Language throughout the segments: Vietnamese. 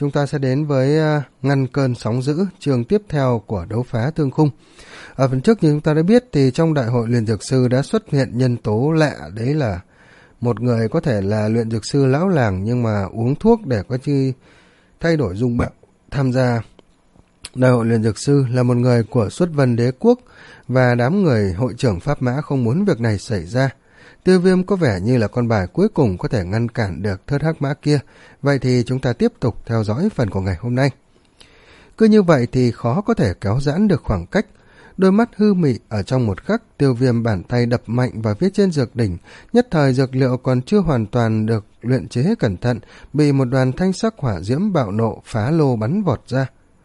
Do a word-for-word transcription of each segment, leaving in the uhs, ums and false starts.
chúng ta sẽ đến với uh, ngăn cơn sóng dữ, chương tiếp theo của đấu phá thương khung. Ở phần trước như chúng ta đã biết thì trong đại hội luyện dược sư đã xuất hiện nhân tố lạ, đấy là một người có thể là luyện dược sư lão làng nhưng mà uống thuốc để có chi thay đổi dung mạo tham gia đại hội luyện dược sư, là một người của Xuất Vân Đế quốc, và đám người hội trưởng Pháp Mã không muốn việc này xảy ra. Tiêu Viêm có vẻ như là con bài cuối cùng có thể ngăn cản được thớt hắc mã kia. Vậy thì chúng ta tiếp tục theo dõi phần của ngày hôm nay. Cứ như vậy thì khó có thể kéo giãn được khoảng cách. Đôi mắt hư mị ở trong một khắc, Tiêu Viêm bàn tay đập mạnh vào phía trên dược đỉnh. Nhất thời dược liệu còn chưa hoàn toàn được luyện chế cẩn thận, bị một đoàn thanh sắc hỏa diễm bạo nộ phá lô bắn vọt ra.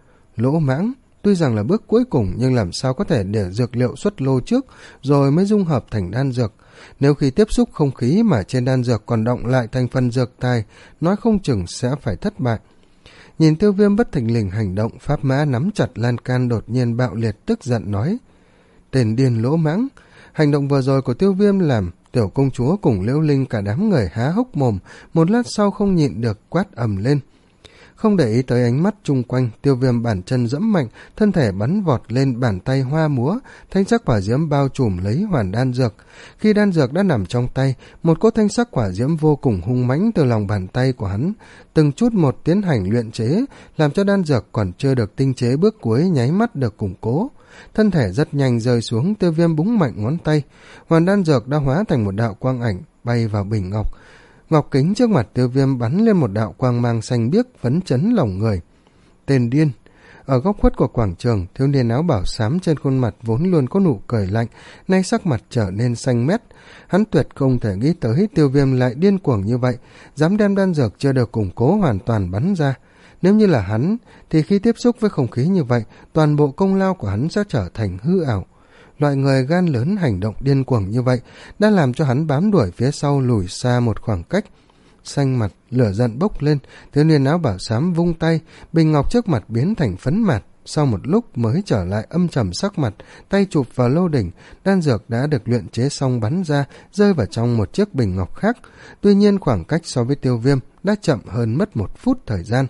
Lỗ mãng, tuy rằng là bước cuối cùng nhưng làm sao có thể để dược liệu xuất lô trước rồi mới dung hợp thành đan dược. Nếu khi tiếp xúc không khí mà trên đan dược còn động lại thành phần dược tài, nói không chừng sẽ phải thất bại. Nhìn Tiêu Viêm bất thình lình hành động, Pháp Mã nắm chặt lan can đột nhiên bạo liệt, tức giận nói: Tên điên lỗ mãng! Hành động vừa rồi của Tiêu Viêm làm tiểu công chúa cùng Liễu Linh cả đám người há hốc mồm, một lát sau không nhịn được quát ầm lên. Không để ý tới ánh mắt chung quanh, Tiêu Viêm bàn chân dẫm mạnh, thân thể bắn vọt lên, bàn tay hoa múa, thanh sắc hỏa diễm bao trùm lấy hoàn đan dược. Khi đan dược đã nằm trong tay, một cỗ thanh sắc hỏa diễm vô cùng hung mãnh từ lòng bàn tay của hắn từng chút một tiến hành luyện chế, làm cho đan dược còn chưa được tinh chế bước cuối nháy mắt được củng cố. Thân thể rất nhanh rơi xuống, Tiêu Viêm búng mạnh ngón tay, hoàn đan dược đã hóa thành một đạo quang ảnh bay vào bình ngọc. Ngọc kính trước mặt Tiêu Viêm bắn lên một đạo quang mang xanh biếc, phấn chấn lòng người. Tên điên! Ở góc khuất của quảng trường, thiếu niên áo bảo xám trên khuôn mặt vốn luôn có nụ cười lạnh, nay sắc mặt trở nên xanh mét. Hắn tuyệt không thể nghĩ tới Tiêu Viêm lại điên cuồng như vậy, dám đem đan dược chưa được củng cố hoàn toàn bắn ra. Nếu như là hắn, thì khi tiếp xúc với không khí như vậy, toàn bộ công lao của hắn sẽ trở thành hư ảo. Loại người gan lớn hành động điên cuồng như vậy đã làm cho hắn bám đuổi phía sau lùi xa một khoảng cách. Xanh mặt, lửa giận bốc lên, thiếu niên áo bảo xám vung tay, bình ngọc trước mặt biến thành phấn mạt. Sau một lúc mới trở lại âm trầm sắc mặt, tay chụp vào lô đỉnh, đan dược đã được luyện chế xong bắn ra, rơi vào trong một chiếc bình ngọc khác. Tuy nhiên khoảng cách so với Tiêu Viêm đã chậm hơn mất một phút thời gian.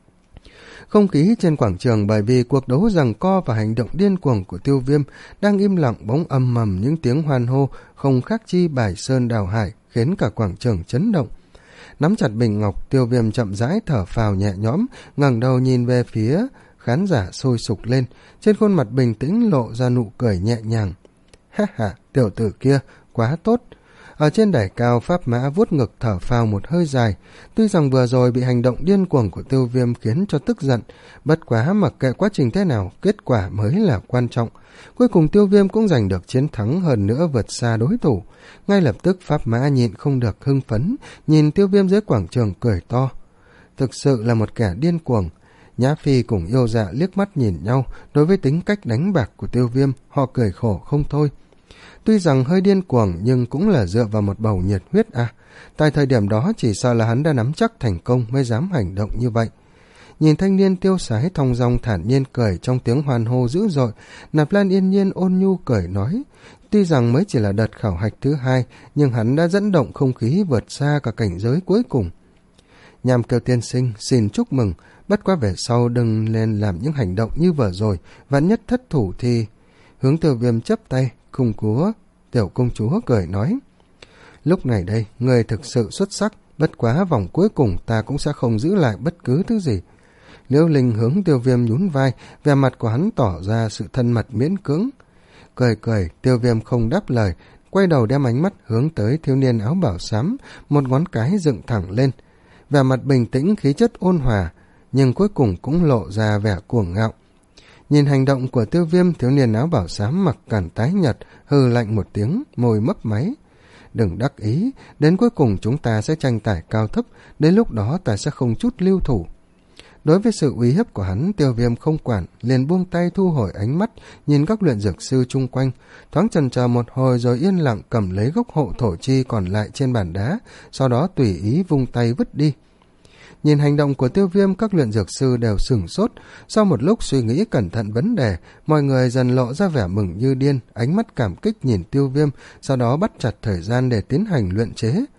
Không khí trên quảng trường bởi vì cuộc đấu giằng co và hành động điên cuồng của Tiêu Viêm đang im lặng, bỗng âm mầm những tiếng hoan hô không khác chi bài sơn đào hải, khiến cả quảng trường chấn động. Nắm chặt bình ngọc, Tiêu Viêm chậm rãi thở phào nhẹ nhõm, ngẩng đầu nhìn về phía khán giả sôi sục lên, trên khuôn mặt bình tĩnh lộ ra nụ cười nhẹ nhàng. Ha ha, tiểu tử kia quá tốt. Ở trên đài cao, Pháp Mã vuốt ngực thở phào một hơi dài. Tuy rằng vừa rồi bị hành động điên cuồng của Tiêu Viêm khiến cho tức giận, bất quá mặc kệ quá trình thế nào, kết quả mới là quan trọng. Cuối cùng Tiêu Viêm cũng giành được chiến thắng, hơn nữa vượt xa đối thủ. Ngay lập tức Pháp Mã nhịn không được hưng phấn, nhìn Tiêu Viêm dưới quảng trường cười to. Thực sự là một kẻ điên cuồng. Nhã Phi cùng Yêu Dạ liếc mắt nhìn nhau, đối với tính cách đánh bạc của Tiêu Viêm, họ cười khổ không thôi. Tuy rằng hơi điên cuồng nhưng cũng là dựa vào một bầu nhiệt huyết à. Tại thời điểm đó chỉ sợ là hắn đã nắm chắc thành công mới dám hành động như vậy. Nhìn thanh niên tiêu sái thong dong thản nhiên cười trong tiếng hoan hô dữ dội, Nạp Lan yên nhiên ôn nhu cười nói, tuy rằng mới chỉ là đợt khảo hạch thứ hai, nhưng hắn đã dẫn động không khí vượt xa cả cảnh giới cuối cùng. Nhàm Kiều tiên sinh xin chúc mừng, bất quá về sau đừng lên làm những hành động như vừa rồi, vạn nhất thất thủ thì... Hướng Tiêu Viêm chắp tay, khung cúa, tiểu công chúa cười nói, lúc này đây, người thực sự xuất sắc, bất quá vòng cuối cùng ta cũng sẽ không giữ lại bất cứ thứ gì. Liễu Linh hướng Tiêu Viêm nhún vai, vẻ mặt của hắn tỏ ra sự thân mật miễn cưỡng. Cười cười, Tiêu Viêm không đáp lời, quay đầu đem ánh mắt hướng tới thiếu niên áo bảo xám, một ngón cái dựng thẳng lên. Vẻ mặt bình tĩnh, khí chất ôn hòa, nhưng cuối cùng cũng lộ ra vẻ cuồng ngạo. Nhìn hành động của Tiêu Viêm, thiếu niên áo bảo xám mặt cằn tái nhợt, hừ lạnh một tiếng, môi mấp máy. Đừng đắc ý, đến cuối cùng chúng ta sẽ tranh tài cao thấp, đến lúc đó ta sẽ không chút lưu thủ. Đối với sự uy hiếp của hắn, Tiêu Viêm không quản, liền buông tay thu hồi ánh mắt, nhìn các luyện dược sư chung quanh, thoáng chần chờ một hồi rồi yên lặng cầm lấy gốc hộ thổ chi còn lại trên bàn đá, sau đó tùy ý vung tay vứt đi. Nhìn hành động của Tiêu Viêm, các luyện dược sư đều sửng sốt. Sau một lúc suy nghĩ cẩn thận vấn đề, mọi người dần lộ ra vẻ mừng như điên, ánh mắt cảm kích nhìn Tiêu Viêm, sau đó bắt chặt thời gian để tiến hành luyện chế.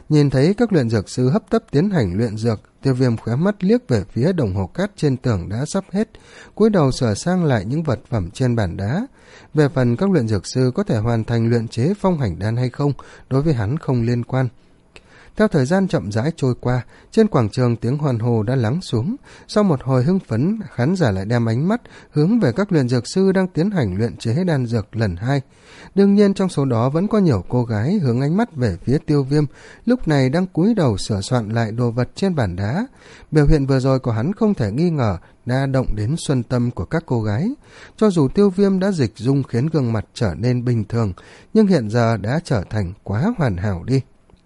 Nhìn thấy các luyện dược sư hấp tấp tiến hành luyện dược, Tiêu Viêm khóe mắt liếc về phía đồng hồ cát trên tường đã sắp hết, cúi đầu sửa sang lại những vật phẩm trên bàn đá. Về phần các luyện dược sư có thể hoàn thành luyện chế phong hành đan hay không, đối với hắn không liên quan. Theo thời gian chậm rãi trôi qua, trên quảng trường tiếng hoan hô đã lắng xuống. Sau một hồi hưng phấn, khán giả lại đem ánh mắt hướng về các luyện dược sư đang tiến hành luyện chế đan dược lần hai. Đương nhiên trong số đó vẫn có nhiều cô gái hướng ánh mắt về phía Tiêu Viêm, lúc này đang cúi đầu sửa soạn lại đồ vật trên bàn đá. Biểu hiện vừa rồi của hắn không thể nghi ngờ đã động đến xuân tâm của các cô gái. Cho dù Tiêu Viêm đã dịch dung khiến gương mặt trở nên bình thường, nhưng hiện giờ đã trở thành quá hoàn hảo đi.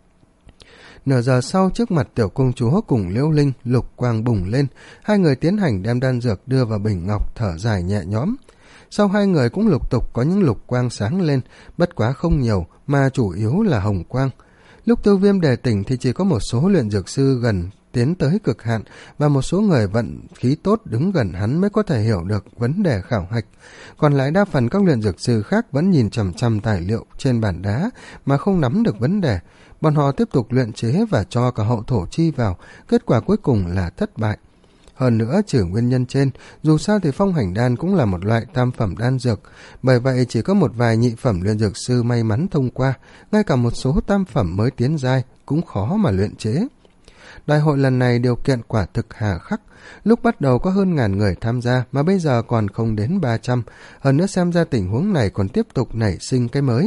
Nửa giờ sau, trước mặt tiểu công chúa cùng Liễu Linh, lục quang bùng lên, hai người tiến hành đem đan dược đưa vào bình ngọc, thở dài nhẹ nhõm. Sau hai người cũng lục tục có những lục quang sáng lên, bất quá không nhiều, mà chủ yếu là hồng quang. Lúc Tiêu Viêm đề tỉnh thì chỉ có một số luyện dược sư gần tiến tới cực hạn và một số người vận khí tốt đứng gần hắn mới có thể hiểu được vấn đề khảo hạch. Còn lại đa phần các luyện dược sư khác vẫn nhìn chằm chằm tài liệu trên bàn đá mà không nắm được vấn đề. Bọn họ tiếp tục luyện chế và cho cả hậu thổ chi vào, kết quả cuối cùng là thất bại. Hơn nữa, trừ nguyên nhân trên, dù sao thì phong hành đan cũng là một loại tam phẩm đan dược, bởi vậy chỉ có một vài nhị phẩm luyện dược sư may mắn thông qua, ngay cả một số tam phẩm mới tiến giai cũng khó mà luyện chế. Đại hội lần này điều kiện quả thực hà khắc, lúc bắt đầu có hơn ngàn người tham gia mà bây giờ còn không đến ba trăm, hơn nữa xem ra tình huống này còn tiếp tục nảy sinh cái mới.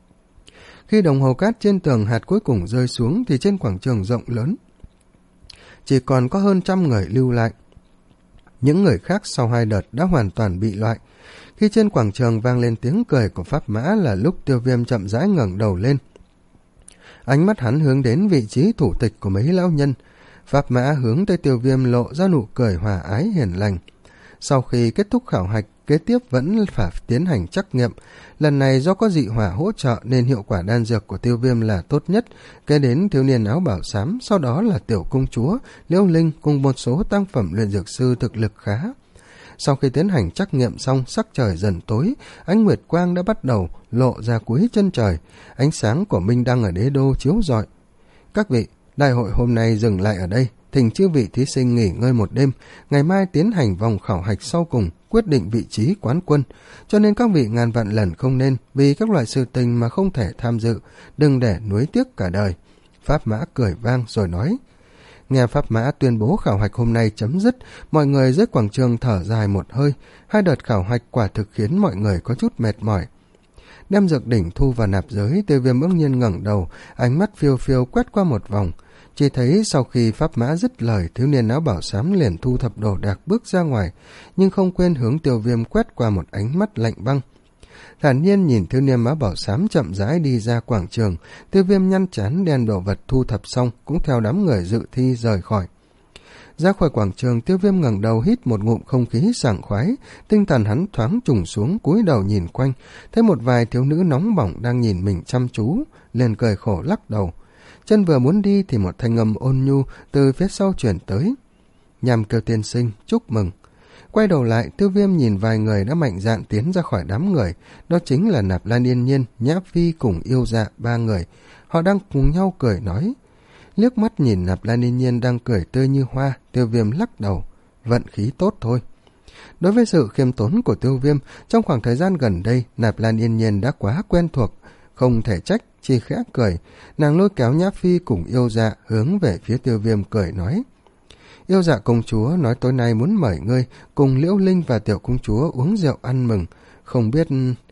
Khi đồng hồ cát trên tường hạt cuối cùng rơi xuống thì trên quảng trường rộng lớn chỉ còn có hơn trăm người lưu lại. Những người khác sau hai đợt đã hoàn toàn bị loại. Khi trên quảng trường vang lên tiếng cười của Pháp Mã là lúc Tiêu Viêm chậm rãi ngẩng đầu lên. Ánh mắt hắn hướng đến vị trí thủ tịch của mấy lão nhân. Pháp Mã hướng tới Tiêu Viêm lộ ra nụ cười hòa ái hiền lành. Sau khi kết thúc khảo hạch, kế tiếp vẫn phải tiến hành trắc nghiệm. Lần này do có dị hỏa hỗ trợ nên hiệu quả đan dược của Tiêu Viêm là tốt nhất, kế đến thiếu niên áo bảo xám, sau đó là tiểu công chúa, Liễu Linh cùng một số tăng phẩm luyện dược sư thực lực khá. Sau khi tiến hành trắc nghiệm xong, sắc trời dần tối, ánh nguyệt quang đã bắt đầu lộ ra cuối chân trời, ánh sáng của Minh Đăng ở đế đô chiếu rọi. Các vị, đại hội hôm nay dừng lại ở đây, thỉnh chư vị thí sinh nghỉ ngơi một đêm, ngày mai tiến hành vòng khảo hạch sau cùng, quyết định vị trí quán quân, cho nên các vị ngàn vạn lần không nên vì các loại sự tình mà không thể tham dự, đừng để nuối tiếc cả đời. Pháp Mã cười vang rồi nói. Nghe Pháp Mã tuyên bố khảo hạch hôm nay chấm dứt, mọi người dưới quảng trường thở dài một hơi, hai đợt khảo hạch quả thực khiến mọi người có chút mệt mỏi. Đem dược đỉnh thu vào nạp giới, Tiêu Viêm bỗng nhiên ngẩng đầu, ánh mắt phiêu phiêu quét qua một vòng. Chỉ thấy sau khi Pháp Mã dứt lời, thiếu niên áo bảo xám liền thu thập đồ đạc bước ra ngoài, nhưng không quên hướng Tiêu Viêm quét qua một ánh mắt lạnh băng. Thản nhiên nhìn thiếu niên áo bảo xám chậm rãi đi ra quảng trường, Tiêu Viêm nhăn chán đem đồ vật thu thập xong cũng theo đám người dự thi rời khỏi. Ra khỏi quảng trường, Tiêu Viêm ngẩng đầu hít một ngụm không khí sảng khoái, tinh thần hắn thoáng trùng xuống, cúi đầu nhìn quanh, thấy một vài thiếu nữ nóng bỏng đang nhìn mình chăm chú, liền cười khổ lắc đầu. Chân vừa muốn đi thì một thanh âm ôn nhu từ phía sau chuyển tới. Nhằm kêu tiên sinh, chúc mừng. Quay đầu lại, Tiêu Viêm nhìn vài người đã mạnh dạn tiến ra khỏi đám người, đó chính là Nạp Lan Yên Nhiên, Nhã Phi cùng Yêu Dạ ba người. Họ đang cùng nhau cười nói. Liếc mắt nhìn Nạp Lan Yên Nhiên đang cười tươi như hoa, Tiêu Viêm lắc đầu. Vận khí tốt thôi. Đối với sự khiêm tốn của Tiêu Viêm, trong khoảng thời gian gần đây, Nạp Lan Yên Nhiên đã quá quen thuộc, không thể trách, chỉ khẽ cười. Nàng lôi kéo Nhã Phi cùng Yêu Dạ hướng về phía Tiêu Viêm cười nói. Yêu Dạ công chúa nói tối nay muốn mời ngươi cùng Liễu Linh và tiểu công chúa uống rượu ăn mừng. Không biết...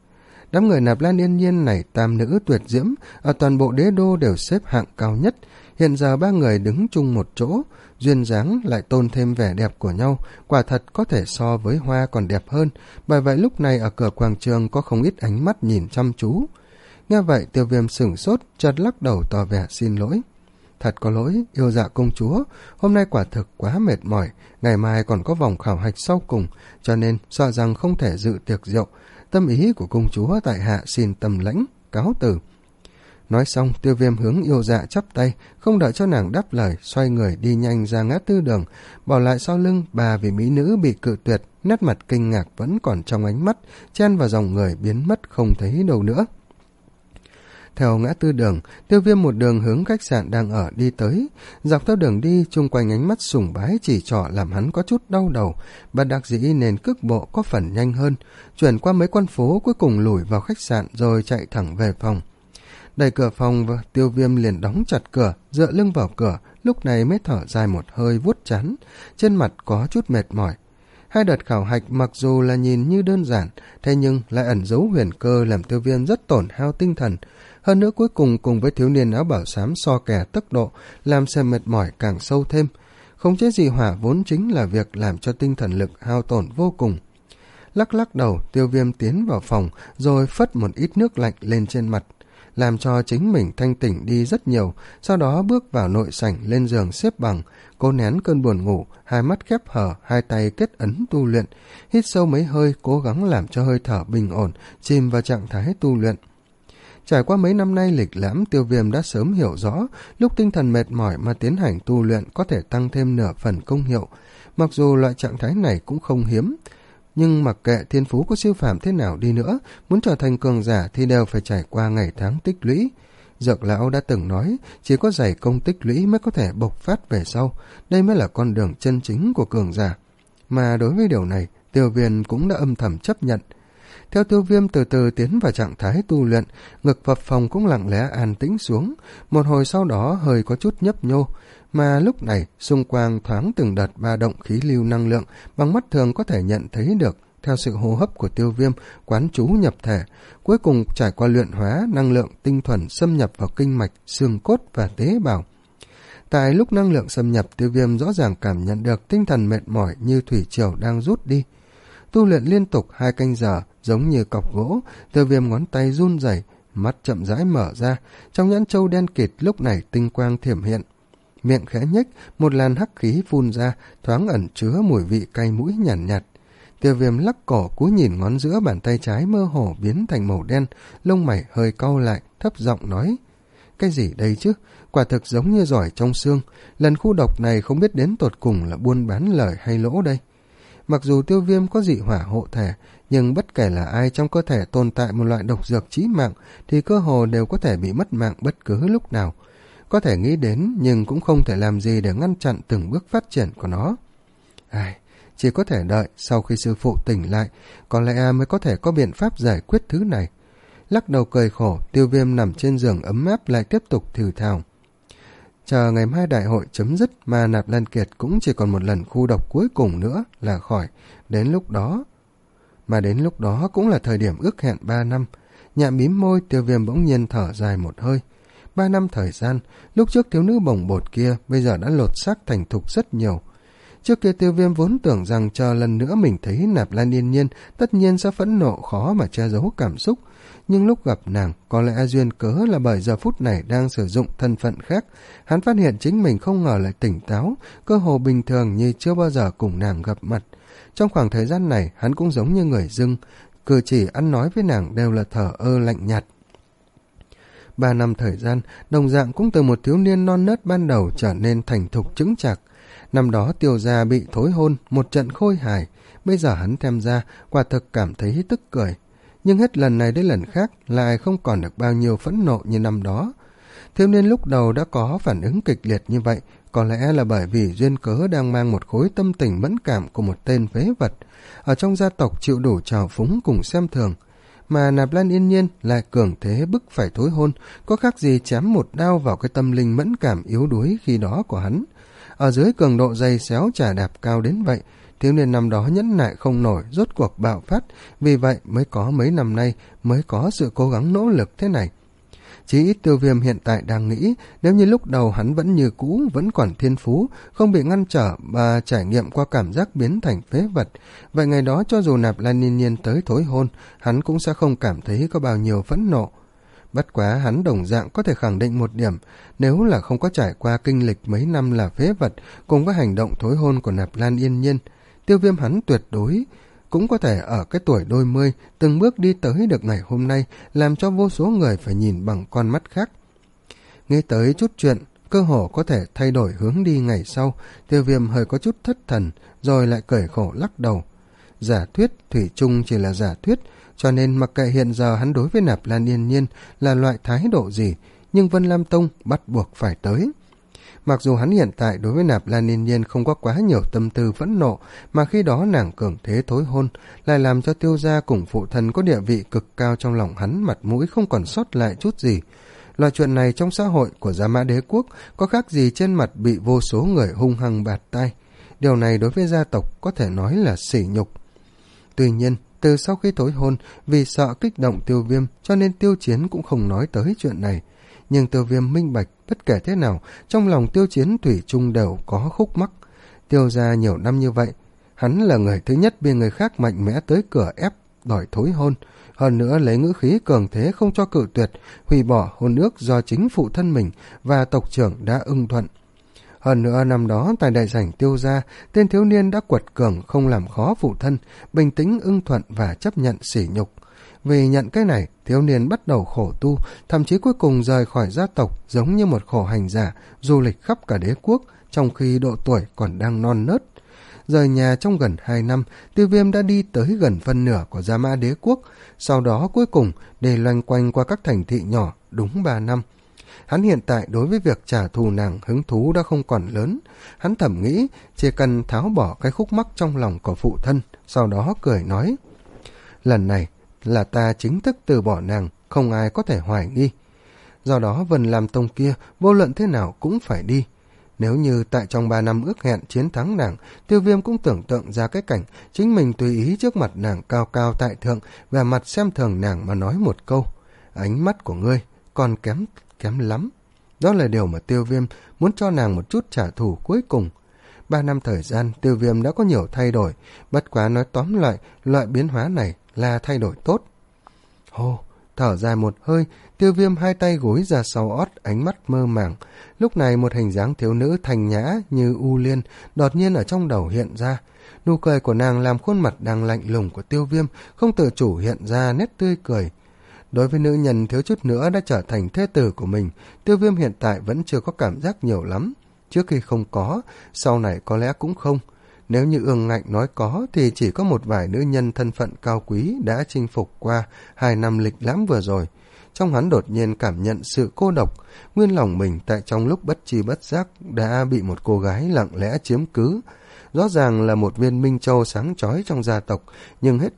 Đám người Nạp Lan Yên Nhiên này tam nữ tuyệt diễm, ở toàn bộ đế đô đều xếp hạng cao nhất. Hiện giờ ba người đứng chung một chỗ, duyên dáng lại tôn thêm vẻ đẹp của nhau, quả thật có thể so với hoa còn đẹp hơn. Bởi vậy lúc này ở cửa quảng trường có không ít ánh mắt nhìn chăm chú. Nghe vậy Tiêu Viêm sửng sốt, chợt lắc đầu tỏ vẻ xin lỗi. Thật có lỗi, Yêu Dạ công chúa, hôm nay quả thực quá mệt mỏi, ngày mai còn có vòng khảo hạch sau cùng, cho nên sợ rằng không thể dự tiệc rượu. Tâm ý của công chúa tại hạ xin tầm lãnh, cáo từ. Nói xong, Tiêu Viêm hướng Yêu Dạ chắp tay, không đợi cho nàng đáp lời, xoay người đi nhanh ra ngã tư đường, bỏ lại sau lưng bà vị mỹ nữ bị cự tuyệt, nét mặt kinh ngạc vẫn còn trong ánh mắt, chen vào dòng người biến mất không thấy đâu nữa. Theo ngã tư đường, Tiêu Viêm một đường hướng khách sạn đang ở đi tới. Dọc theo đường đi, chung quanh ánh mắt sùng bái chỉ trỏ làm hắn có chút đau đầu, bất đắc dĩ nên cước bộ có phần nhanh hơn, chuyển qua mấy con phố, cuối cùng lủi vào khách sạn rồi chạy thẳng về phòng. Đẩy cửa phòng và Tiêu Viêm liền đóng chặt cửa, dựa lưng vào cửa, lúc này mới thở dài một hơi vuốt trán, trên mặt có chút mệt mỏi. Hai đợt khảo hạch mặc dù là nhìn như đơn giản, thế nhưng lại ẩn giấu huyền cơ làm Tiêu Viêm rất tổn hao tinh thần. Hơn nữa cuối cùng cùng với thiếu niên áo bảo xám so kè tốc độ, làm sự mệt mỏi càng sâu thêm. Khống chế dị hỏa vốn chính là việc làm cho tinh thần lực hao tổn vô cùng. Lắc lắc đầu, Tiêu Viêm tiến vào phòng, rồi phất một ít nước lạnh lên trên mặt, làm cho chính mình thanh tỉnh đi rất nhiều, sau đó bước vào nội sảnh lên giường xếp bằng, cố nén cơn buồn ngủ, hai mắt khép hờ, hai tay kết ấn tu luyện, hít sâu mấy hơi, cố gắng làm cho hơi thở bình ổn, chìm vào trạng thái tu luyện. Trải qua mấy năm nay lịch lãm, Tiêu Viêm đã sớm hiểu rõ, lúc tinh thần mệt mỏi mà tiến hành tu luyện có thể tăng thêm nửa phần công hiệu, mặc dù loại trạng thái này cũng không hiếm. Nhưng mặc kệ thiên phú của siêu phàm thế nào đi nữa, muốn trở thành cường giả thì đều phải trải qua ngày tháng tích lũy. Dược lão đã từng nói, chỉ có dày công tích lũy mới có thể bộc phát về sau, đây mới là con đường chân chính của cường giả. Mà đối với điều này, Tiêu Viêm cũng đã âm thầm chấp nhận. Theo Tiêu Viêm từ từ tiến vào trạng thái tu luyện, ngực phập phồng cũng lặng lẽ an tĩnh xuống, một hồi sau đó hơi có chút nhấp nhô, mà lúc này xung quanh thoáng từng đợt ba động khí lưu năng lượng, bằng mắt thường có thể nhận thấy được. Theo sự hô hấp của Tiêu Viêm quán trú nhập thể, cuối cùng trải qua luyện hóa, năng lượng tinh thuần xâm nhập vào kinh mạch, xương cốt và tế bào. Tại lúc năng lượng xâm nhập, Tiêu Viêm rõ ràng cảm nhận được tinh thần mệt mỏi như thủy triều đang rút đi. Tu luyện liên tục hai canh giờ, giống như cọc gỗ, Tiêu Viêm ngón tay run rẩy, mắt chậm rãi mở ra, trong nhãn châu đen kịt lúc này tinh quang thiểm hiện. Miệng khẽ nhếch, một làn hắc khí phun ra, thoáng ẩn chứa mùi vị cay mũi nhàn nhạt, nhạt. Tiêu Viêm lắc cổ cúi nhìn ngón giữa bàn tay trái mơ hồ biến thành màu đen, lông mày hơi cau lại, thấp giọng nói: "Cái gì đây chứ? Quả thực giống như giỏi trong xương, lần khu độc này không biết đến tột cùng là buôn bán lời hay lỗ đây." Mặc dù Tiêu Viêm có dị hỏa hộ thể, nhưng bất kể là ai trong cơ thể tồn tại một loại độc dược chí mạng thì cơ hồ đều có thể bị mất mạng bất cứ lúc nào. Có thể nghĩ đến nhưng cũng không thể làm gì để ngăn chặn từng bước phát triển của nó. Ai, chỉ có thể đợi sau khi sư phụ tỉnh lại, có lẽ mới có thể có biện pháp giải quyết thứ này. Lắc đầu cười khổ, Tiêu Viêm nằm trên giường ấm áp lại tiếp tục thử thào. Chờ ngày mai đại hội chấm dứt mà Nạp Lan Kiệt cũng chỉ còn một lần khu độc cuối cùng nữa là khỏi. Đến lúc đó... Mà đến lúc đó cũng là thời điểm ước hẹn ba năm. Nhạm mím môi, Tiêu Viêm bỗng nhiên thở dài một hơi. Ba năm thời gian, lúc trước thiếu nữ bồng bột kia bây giờ đã lột xác thành thục rất nhiều. Trước kia Tiêu Viêm vốn tưởng rằng chờ lần nữa mình thấy Nạp Lan Yên Nhiên tất nhiên sẽ phẫn nộ khó mà che giấu cảm xúc. Nhưng lúc gặp nàng, có lẽ duyên cớ là bởi giờ phút này đang sử dụng thân phận khác, hắn phát hiện chính mình không ngờ lại tỉnh táo, cơ hồ bình thường như chưa bao giờ cùng nàng gặp mặt. Trong khoảng thời gian này, hắn cũng giống như người dưng, cử chỉ ăn nói với nàng đều là thờ ơ lạnh nhạt. Ba năm thời gian, đồng dạng cũng từ một thiếu niên non nớt ban đầu trở nên thành thục chững chạc. Năm đó Tiêu gia bị thối hôn, một trận khôi hài, bây giờ hắn xem ra, quả thực cảm thấy tức cười. Nhưng hết lần này đến lần khác lại không còn được bao nhiêu phẫn nộ như năm đó. Thiếu niên lúc đầu đã có phản ứng kịch liệt như vậy, có lẽ là bởi vì duyên cớ đang mang một khối tâm tình mẫn cảm của một tên phế vật, ở trong gia tộc chịu đủ trào phúng cùng xem thường. Mà Nạp Lan Yên Nhiên lại cường thế bức phải thối hôn, có khác gì chém một đao vào cái tâm linh mẫn cảm yếu đuối khi đó của hắn. Ở dưới cường độ dày xéo chà đạp cao đến vậy, thiếu niên năm đó nhẫn nại không nổi, rốt cuộc bạo phát, vì vậy mới có mấy năm nay mới có sự cố gắng nỗ lực thế này. Chỉ ít Tiêu Viêm hiện tại đang nghĩ, nếu như lúc đầu hắn vẫn như cũ, vẫn còn thiên phú, không bị ngăn trở và trải nghiệm qua cảm giác biến thành phế vật, vậy ngày đó cho dù Nạp Lan Yên Nhiên tới thối hôn, hắn cũng sẽ không cảm thấy có bao nhiêu phẫn nộ. Bất quá hắn đồng dạng có thể khẳng định một điểm, nếu là không có trải qua kinh lịch mấy năm là phế vật, cùng với hành động thối hôn của Nạp Lan Yên Nhiên, Tiêu Viêm hắn tuyệt đối cũng có thể ở cái tuổi đôi mươi từng bước đi tới được ngày hôm nay, làm cho vô số người phải nhìn bằng con mắt khác. Nghĩ tới chút chuyện cơ hồ có thể thay đổi hướng đi ngày sau, Tiêu Viêm hơi có chút thất thần, rồi lại cười khổ lắc đầu. Giả thuyết thủy chung chỉ là giả thuyết, cho nên mặc kệ hiện giờ hắn đối với Nạp Lan Yên Nhiên là loại thái độ gì, nhưng Vân Lam Tông bắt buộc phải tới. Mặc dù hắn hiện tại đối với Nạp Lan Yên Nhiên không có quá nhiều tâm tư phẫn nộ, mà khi đó nàng cường thế thối hôn, lại làm cho Tiêu gia cùng phụ thân có địa vị cực cao trong lòng hắn, mặt mũi không còn sót lại chút gì. Loại chuyện này trong xã hội của Gia Mã Đế quốc có khác gì trên mặt bị vô số người hung hăng bạt tai. Điều này đối với gia tộc có thể nói là sỉ nhục. Tuy nhiên, từ sau khi thối hôn, vì sợ kích động Tiêu Viêm cho nên Tiêu Chiến cũng không nói tới chuyện này. Nhưng Tiêu Viêm minh bạch, bất kể thế nào, trong lòng Tiêu Chiến thủy chung đều có khúc mắc. Tiêu gia nhiều năm như vậy, hắn là người thứ nhất bị người khác mạnh mẽ tới cửa ép đòi thối hôn, hơn nữa lấy ngữ khí cường thế không cho cự tuyệt, hủy bỏ hôn ước do chính phụ thân mình và tộc trưởng đã ưng thuận. Hơn nữa năm đó tại đại sảnh Tiêu gia, tên thiếu niên đã quật cường không làm khó phụ thân, bình tĩnh ưng thuận và chấp nhận sỉ nhục. Vì nhận cái này, thiếu niên bắt đầu khổ tu, thậm chí cuối cùng rời khỏi gia tộc giống như một khổ hành giả, du lịch khắp cả đế quốc, trong khi độ tuổi còn đang non nớt. Rời nhà trong gần hai năm, Tiêu Viêm đã đi tới gần phân nửa của Gia Mã Đế quốc, sau đó cuối cùng để loanh quanh qua các thành thị nhỏ đúng ba năm. Hắn hiện tại đối với việc trả thù nàng hứng thú đã không còn lớn. Hắn thầm nghĩ chỉ cần tháo bỏ cái khúc mắc trong lòng của phụ thân, sau đó cười nói: lần này là ta chính thức từ bỏ nàng, không ai có thể hoài nghi. Do đó Vân Lam Tông kia vô luận thế nào cũng phải đi. Nếu như tại trong ba năm ước hẹn chiến thắng nàng, Tiêu Viêm cũng tưởng tượng ra cái cảnh chính mình tùy ý trước mặt nàng cao cao tại thượng, và mặt xem thường nàng mà nói một câu: ánh mắt của ngươi còn kém kém lắm. Đó là điều mà Tiêu Viêm muốn cho nàng một chút trả thù cuối cùng. Ba năm thời gian, Tiêu Viêm đã có nhiều thay đổi, bất quá nói tóm lại, loại biến hóa này là thay đổi tốt. Hô, thở dài một hơi, Tiêu Viêm hai tay gối ra sau ót, ánh mắt mơ màng. Lúc này một hình dáng thiếu nữ thanh nhã như U Liên đột nhiên ở trong đầu hiện ra. Nụ cười của nàng làm khuôn mặt đang lạnh lùng của Tiêu Viêm không tự chủ hiện ra nét tươi cười. Đối với nữ nhân thiếu chút nữa đã trở thành thê tử của mình, Tiêu Viêm hiện tại vẫn chưa có cảm giác nhiều lắm. Trước khi không có, sau này có lẽ cũng không. Nếu như Ương Ngạnh nói có thì chỉ có một vài nữ nhân thân phận cao quý đã chinh phục qua hai năm lịch lãm vừa rồi. Trong hắn đột nhiên cảm nhận sự cô độc, nguyên lòng mình tại trong lúc bất tri bất giác đã bị một cô gái lặng lẽ chiếm cứ. Rõ ràng là một viên minh châu sáng chói trong gia tộc, nhưng hết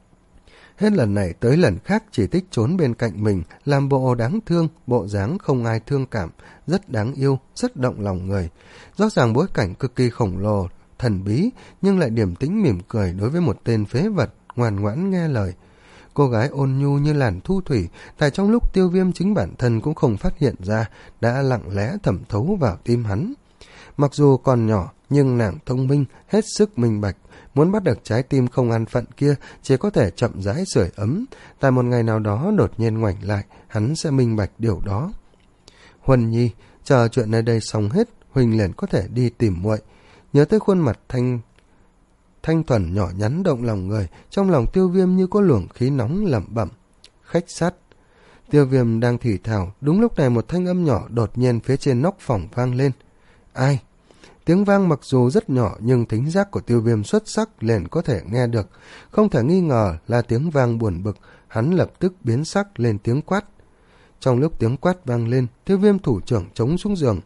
Hết lần này tới lần khác chỉ thích trốn bên cạnh mình, làm bộ đáng thương, bộ dáng không ai thương cảm, rất đáng yêu, rất động lòng người. Rõ ràng bối cảnh cực kỳ khổng lồ, thần bí, nhưng lại điềm tĩnh mỉm cười đối với một tên phế vật, ngoan ngoãn nghe lời. Cô gái ôn nhu như làn thu thủy, tại trong lúc Tiêu Viêm chính bản thân cũng không phát hiện ra, đã lặng lẽ thẩm thấu vào tim hắn. Mặc dù còn nhỏ, nhưng nàng thông minh, hết sức minh bạch. Muốn bắt được trái tim không an phận kia chỉ có thể chậm rãi sưởi ấm. Tại một ngày nào đó đột nhiên ngoảnh lại, hắn sẽ minh bạch điều đó. Huân Nhi, chờ chuyện nơi đây xong hết, Huỳnh liền có thể đi tìm muội. Nhớ tới khuôn mặt thanh thanh thuần nhỏ nhắn động lòng người, trong lòng Tiêu Viêm như có luồng khí nóng lẩm bẩm. Khách sắt. Tiêu Viêm đang thì thào, đúng lúc này một thanh âm nhỏ đột nhiên phía trên nóc phòng vang lên. Ai? Tiếng vang mặc dù rất nhỏ nhưng thính giác của Tiêu Viêm xuất sắc liền có thể nghe được. Không thể nghi ngờ là tiếng vang buồn bực, hắn lập tức biến sắc lên tiếng quát. Trong lúc tiếng quát vang lên, Tiêu Viêm thủ trưởng chống xuống giường.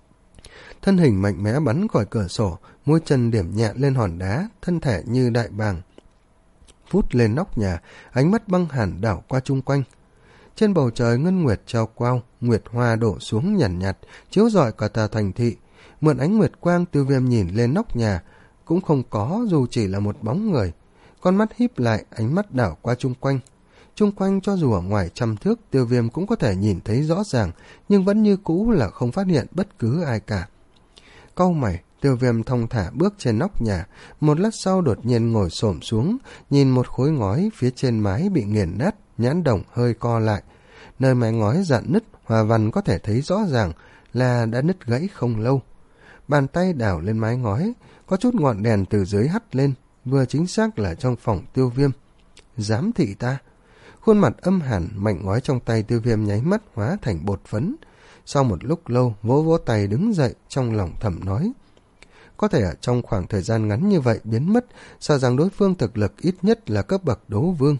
Thân hình mạnh mẽ bắn khỏi cửa sổ, mũi chân điểm nhẹ lên hòn đá, thân thể như đại bàng. Vút lên nóc nhà, ánh mắt băng hàn đảo qua chung quanh. Trên bầu trời ngân nguyệt treo quao, nguyệt hoa đổ xuống nhàn nhạt, nhạt, chiếu rọi cả tòa thành thị. Mượn ánh nguyệt quang, Tiêu Viêm nhìn lên nóc nhà, cũng không có dù chỉ là một bóng người. Con mắt híp lại, ánh mắt đảo qua chung quanh. Chung quanh cho dù ở ngoài trăm thước, Tiêu Viêm cũng có thể nhìn thấy rõ ràng, nhưng vẫn như cũ là không phát hiện bất cứ ai cả. Cau mày, Tiêu Viêm thong thả bước trên nóc nhà, một lát sau đột nhiên ngồi xổm xuống, nhìn một khối ngói phía trên mái bị nghiền nát, nhãn đồng hơi co lại. Nơi mái ngói rạn nứt, hoa văn có thể thấy rõ ràng là đã nứt gãy không lâu. Bàn tay đảo lên mái ngói, có chút ngọn đèn từ dưới hắt lên, vừa chính xác là trong phòng Tiêu Viêm. Giám thị ta. Khuôn mặt âm hàn, mảnh ngói trong tay Tiêu Viêm nháy mắt hóa thành bột phấn. Sau một lúc lâu, vỗ vỗ tay đứng dậy, trong lòng thầm nói. Có thể ở trong khoảng thời gian ngắn như vậy biến mất, sợ rằng đối phương thực lực ít nhất là cấp bậc đấu vương.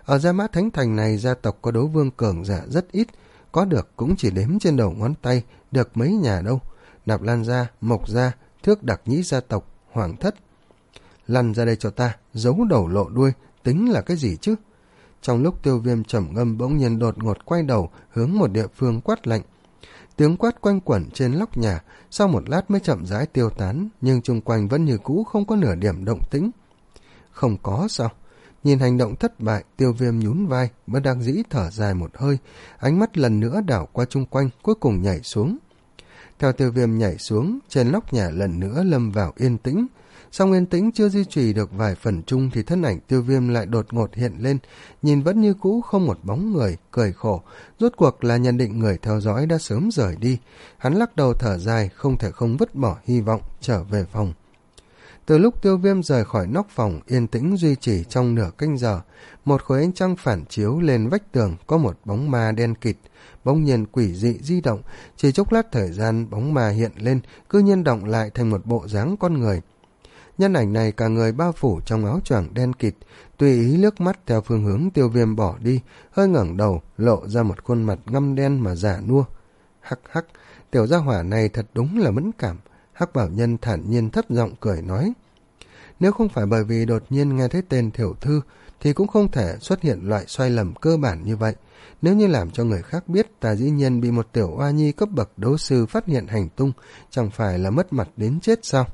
Ở Gia Mã Thánh Thành này, gia tộc có đấu vương cường giả rất ít, có được cũng chỉ đếm trên đầu ngón tay, được mấy nhà đâu. Nạp Lan gia, Mộc gia, Thước Đặc Nhĩ gia tộc, Hoàng thất. Lăn ra đây cho ta, giấu đầu lộ đuôi, tính là cái gì chứ? Trong lúc Tiêu Viêm trầm ngâm, bỗng nhiên đột ngột quay đầu hướng một địa phương quát lạnh. Tiếng quát quanh quẩn trên lóc nhà, sau một lát mới chậm rãi tiêu tán, nhưng chung quanh vẫn như cũ không có nửa điểm động tĩnh. Không có sao? Nhìn hành động thất bại, Tiêu Viêm nhún vai, bất đắc dĩ thở dài một hơi, ánh mắt lần nữa đảo qua chung quanh, cuối cùng nhảy xuống. Theo Tiêu Viêm nhảy xuống, trên lóc nhà lần nữa lâm vào yên tĩnh. Song yên tĩnh chưa duy trì được vài phần chung thì thân ảnh Tiêu Viêm lại đột ngột hiện lên, nhìn vẫn như cũ không một bóng người, cười khổ. Rốt cuộc là nhận định người theo dõi đã sớm rời đi. Hắn lắc đầu thở dài, không thể không vứt bỏ hy vọng, trở về phòng. Từ lúc Tiêu Viêm rời khỏi nóc phòng, yên tĩnh duy trì trong nửa canh giờ. Một khối ánh trăng phản chiếu lên vách tường, có một bóng ma đen kịt, bỗng nhiên quỷ dị di động. Chỉ chốc lát thời gian, bóng ma hiện lên, cư nhiên động lại thành một bộ dáng con người. Nhân ảnh này cả người bao phủ trong áo choàng đen kịt, tùy ý liếc mắt theo phương hướng Tiêu Viêm bỏ đi, hơi ngẩng đầu, lộ ra một khuôn mặt ngăm đen mà già nua. Hắc hắc, tiểu gia hỏa này thật đúng là mẫn cảm. Hắc Bảo Nhân thản nhiên thấp giọng cười nói. Nếu không phải bởi vì đột nhiên nghe thấy tên Thiểu Thư, thì cũng không thể xuất hiện loại xoay lầm cơ bản như vậy. Nếu như làm cho người khác biết ta dĩ nhiên bị một tiểu oa nhi cấp bậc đấu sư phát hiện hành tung, chẳng phải là mất mặt đến chết sao?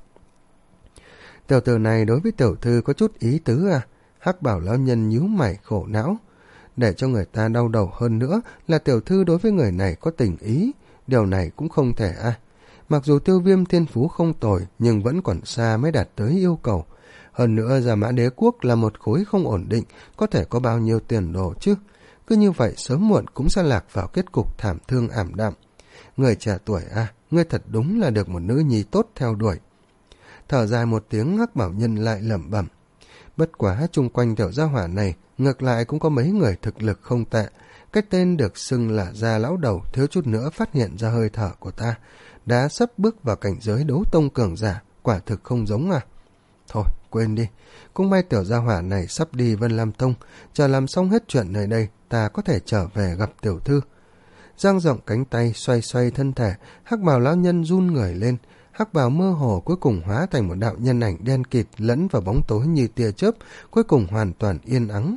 Tiểu tử này đối với Tiểu Thư có chút ý tứ à? Hắc Bảo lão nhân nhíu mày khổ não. Để cho người ta đau đầu hơn nữa là Tiểu Thư đối với người này có tình ý. Điều này cũng không thể à? Mặc dù Tiêu Viêm thiên phú không tồi, nhưng vẫn còn xa mới đạt tới yêu cầu. Hơn nữa Gia Mã Đế Quốc là một khối không ổn định, có thể có bao nhiêu tiền đồ chứ? Cứ như vậy sớm muộn cũng sẽ lạc vào kết cục thảm thương ảm đạm. Người trẻ tuổi à, ngươi thật đúng là được một nữ nhi tốt theo đuổi. Thở dài một tiếng, Hắc Bảo Nhân lại lẩm bẩm. Bất quá chung quanh tiểu gia hỏa này, ngược lại cũng có mấy người thực lực không tệ. Cái tên được xưng là Gia Lão Đầu thiếu chút nữa phát hiện ra hơi thở của ta, đã sắp bước vào cảnh giới đấu tông cường giả, quả thực không giống à. Thôi, quên đi, cũng may tiểu gia hỏa này sắp đi Vân Lam Tông, chờ làm xong hết chuyện nơi đây, ta có thể trở về gặp Tiểu Thư. Dang rộng cánh tay, xoay xoay thân thể, Hắc Bào lão nhân run người lên, Hắc bào mơ hồ cuối cùng hóa thành một đạo nhân ảnh đen kịt lẫn vào bóng tối như tia chớp, cuối cùng hoàn toàn yên ắng.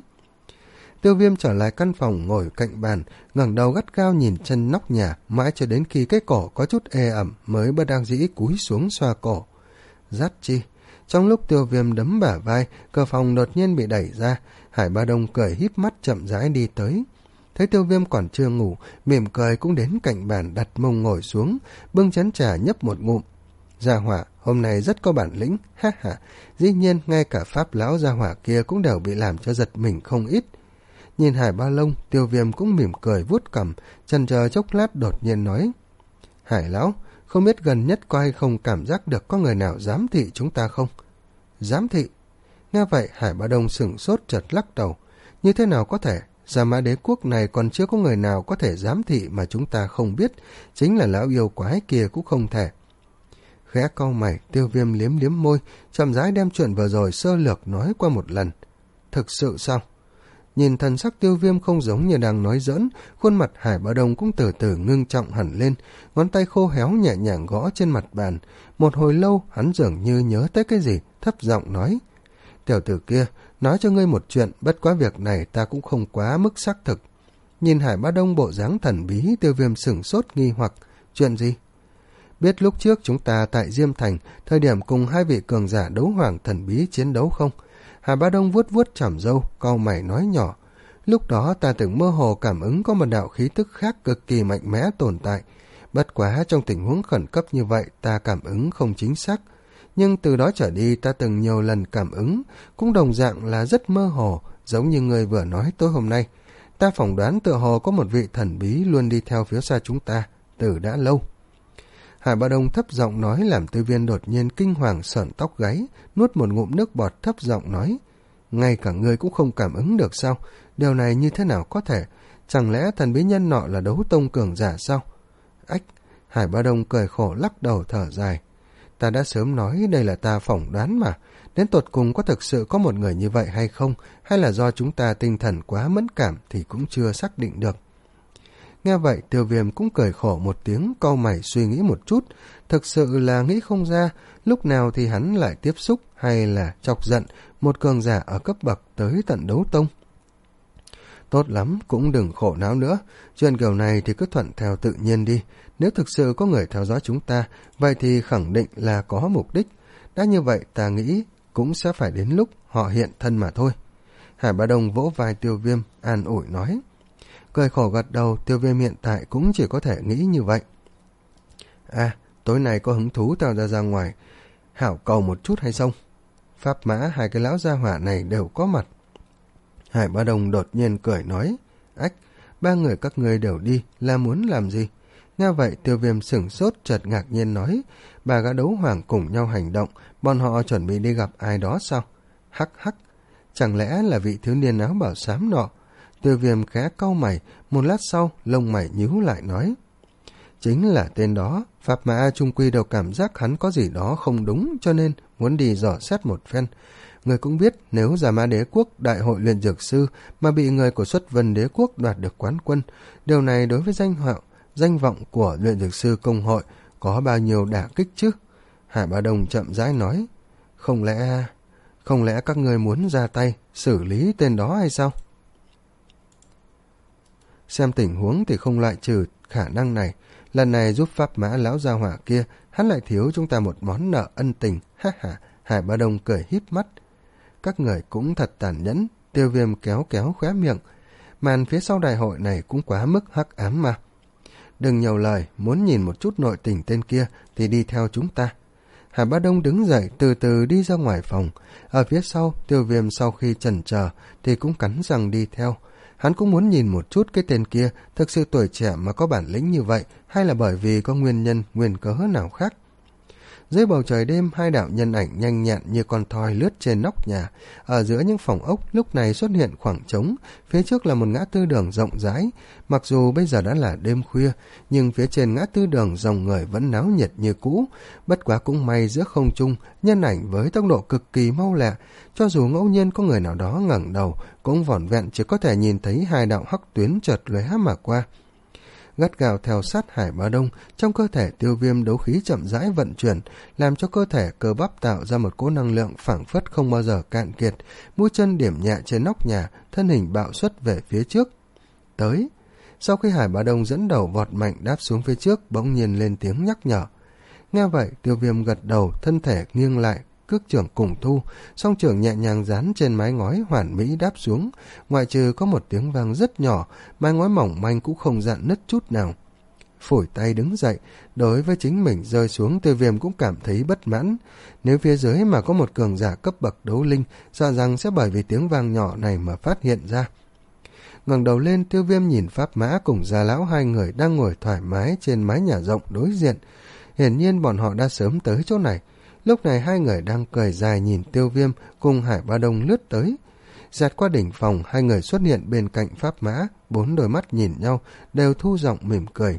Tiêu Viêm trở lại căn phòng ngồi cạnh bàn, ngẩng đầu gắt gao nhìn chân nóc nhà, mãi cho đến khi cái cổ có chút ê ẩm mới bất đắc dĩ cúi xuống xoa cổ. Dắt chi? Trong lúc Tiêu Viêm đấm bả vai, cửa phòng đột nhiên bị đẩy ra, Hải Ba Đông cười híp mắt chậm rãi đi tới. Thấy Tiêu Viêm còn chưa ngủ, mỉm cười cũng đến cạnh bàn đặt mông ngồi xuống, bưng chén trà nhấp một ngụm. Gia hỏa hôm nay rất có bản lĩnh, ha ha, dĩ nhiên ngay cả pháp lão gia hỏa kia cũng đều bị làm cho giật mình không ít. Nhìn Hải Ba Long, Tiêu Viêm cũng mỉm cười vuốt cằm, chần chờ chốc lát đột nhiên nói. Hải lão, không biết gần nhất có hay không cảm giác được có người nào giám thị chúng ta không? Giám thị? Nghe vậy Hải Ba Đông sửng sốt chợt lắc đầu. Như thế nào có thể? Gia Mã Đế Quốc này còn chưa có người nào có thể giám thị mà chúng ta không biết, chính là lão yêu quái kia cũng không thể. Khẽ cau mày, Tiêu Viêm liếm liếm môi, chậm rãi đem chuyện vừa rồi sơ lược nói qua một lần. Thực sự sao? Nhìn thần sắc Tiêu Viêm không giống như đang nói giỡn, khuôn mặt Hải Ba Đông cũng từ từ ngưng trọng hẳn lên, ngón tay khô héo nhẹ nhàng gõ trên mặt bàn. Một hồi lâu, hắn dường như nhớ tới cái gì, thấp giọng nói. Tiểu tử kia, nói cho ngươi một chuyện, bất quá việc này ta cũng không quá mức xác thực. Nhìn Hải Ba Đông bộ dáng thần bí, Tiêu Viêm sửng sốt nghi hoặc. Chuyện gì? Biết lúc trước chúng ta tại Diêm Thành, thời điểm cùng hai vị cường giả đấu hoàng thần bí chiến đấu không? Hải Ba Đông vuốt vuốt chỏm râu, cau mày nói nhỏ. Lúc đó ta từng mơ hồ cảm ứng có một đạo khí tức khác cực kỳ mạnh mẽ tồn tại. Bất quá trong tình huống khẩn cấp như vậy ta cảm ứng không chính xác. Nhưng từ đó trở đi ta từng nhiều lần cảm ứng, cũng đồng dạng là rất mơ hồ, giống như người vừa nói tối hôm nay. Ta phỏng đoán tựa hồ có một vị thần bí luôn đi theo phía xa chúng ta, từ đã lâu. Hải Ba Đông thấp giọng nói làm Tư Viên đột nhiên kinh hoàng sởn tóc gáy, nuốt một ngụm nước bọt thấp giọng nói. Ngay cả ngươi cũng không cảm ứng được sao? Điều này như thế nào có thể? Chẳng lẽ thần bí nhân nọ là đấu tông cường giả sao? Ách! Hải Ba Đông cười khổ lắc đầu thở dài. Ta đã sớm nói đây là ta phỏng đoán mà. Đến tột cùng có thực sự có một người như vậy hay không, hay là do chúng ta tinh thần quá mẫn cảm thì cũng chưa xác định được. Nghe vậy Tiêu Viêm cũng cười khổ một tiếng, cau mày suy nghĩ một chút. Thực sự là nghĩ không ra lúc nào thì hắn lại tiếp xúc hay là chọc giận một cường giả ở cấp bậc tới tận đấu tông. Tốt lắm, cũng đừng khổ não nữa. Chuyện kiểu này thì cứ thuận theo tự nhiên đi. Nếu thực sự có người theo dõi chúng ta, vậy thì khẳng định là có mục đích. Đã như vậy ta nghĩ cũng sẽ phải đến lúc họ hiện thân mà thôi. Hải Bá Đông vỗ vai Tiêu Viêm, an ủi nói. Cười khổ gật đầu, Tiêu Viêm hiện tại cũng chỉ có thể nghĩ như vậy. À, tối nay có hứng thú tao ra ra ngoài, hảo cầu một chút hay không? Pháp Mã hai cái lão gia hỏa này đều có mặt. Hải Bá Đông đột nhiên cười nói. Ách, ba người các ngươi đều đi, là muốn làm gì? Nghe vậy Tiêu Viêm sửng sốt chợt ngạc nhiên nói. Ba gã đấu hoàng cùng nhau hành động, bọn họ chuẩn bị đi gặp ai đó sao? Hắc hắc, chẳng lẽ là vị thiếu niên áo bảo xám nọ? Tiêu Viêm khẽ cau mày, một lát sau lông mày nhíu lại nói. Chính là tên đó, Pháp Mã trung quy đều cảm giác hắn có gì đó không đúng, cho nên muốn đi dò xét một phen. Người cũng biết nếu Giả Mã Đế Quốc đại hội luyện dược sư mà bị người của Xuất Vân Đế Quốc đoạt được quán quân, điều này đối với danh họa, danh vọng của luyện dược sư công hội có bao nhiêu đả kích chứ? Hải Bá Đông chậm rãi nói. Không lẽ... Không lẽ các người muốn ra tay xử lý tên đó hay sao? Xem tình huống thì không loại trừ khả năng này. Lần này giúp Pháp Mã lão gia hỏa kia, hắn lại thiếu chúng ta một món nợ ân tình. Ha ha, Hải Bá Đông cười híp mắt. Các người cũng thật tàn nhẫn. Tiêu Viêm kéo kéo khóe miệng. Màn phía sau đại hội này cũng quá mức hắc ám mà. Đừng nhiều lời, muốn nhìn một chút nội tình tên kia thì đi theo chúng ta. Hải Bá Đông đứng dậy từ từ đi ra ngoài phòng. Ở phía sau, Tiêu Viêm sau khi chần chờ thì cũng cắn răng đi theo. Hắn cũng muốn nhìn một chút cái tên kia thực sự tuổi trẻ mà có bản lĩnh như vậy, hay là bởi vì có nguyên nhân, nguyên cớ nào khác. Dưới bầu trời đêm, hai đạo nhân ảnh nhanh nhẹn như con thoi lướt trên nóc nhà. Ở giữa những phòng ốc lúc này xuất hiện khoảng trống, phía trước là một ngã tư đường rộng rãi. Mặc dù bây giờ đã là đêm khuya, nhưng phía trên ngã tư đường dòng người vẫn náo nhiệt như cũ. Bất quá cũng may giữa không trung, nhân ảnh với tốc độ cực kỳ mau lẹ, cho dù ngẫu nhiên có người nào đó ngẩng đầu, cũng vỏn vẹn chỉ có thể nhìn thấy hai đạo hắc tuyến chợt lóe mà qua. Gắt gào theo sát Hải Bá Đông, trong cơ thể Tiêu Viêm đấu khí chậm rãi vận chuyển, làm cho cơ thể cơ bắp tạo ra một cỗ năng lượng phảng phất không bao giờ cạn kiệt, mũi chân điểm nhẹ trên nóc nhà, thân hình bạo xuất về phía trước. Tới, sau khi Hải Bá Đông dẫn đầu vọt mạnh đáp xuống phía trước, bỗng nhiên lên tiếng nhắc nhở. Nghe vậy, Tiêu Viêm gật đầu, thân thể nghiêng lại, cước trưởng cùng thu, song trưởng nhẹ nhàng dán trên mái ngói hoàn mỹ đáp xuống, ngoại trừ có một tiếng vang rất nhỏ, mái ngói mỏng manh cũng không dạn nứt chút nào. Phủi tay đứng dậy, đối với chính mình rơi xuống, Tiêu Viêm cũng cảm thấy bất mãn. Nếu phía dưới mà có một cường giả cấp bậc đấu linh, sợ rằng sẽ bởi vì tiếng vang nhỏ này mà phát hiện ra. Ngẩng đầu lên, Tiêu Viêm nhìn Pháp Mã cùng Gia Lão hai người đang ngồi thoải mái trên mái nhà rộng đối diện. Hiển nhiên bọn họ đã sớm tới chỗ này. Lúc này hai người đang cười dài nhìn Tiêu Viêm cùng Hải Bá Đông lướt tới. Giạt qua đỉnh phòng, hai người xuất hiện bên cạnh Pháp Mã, bốn đôi mắt nhìn nhau, đều thu giọng mỉm cười.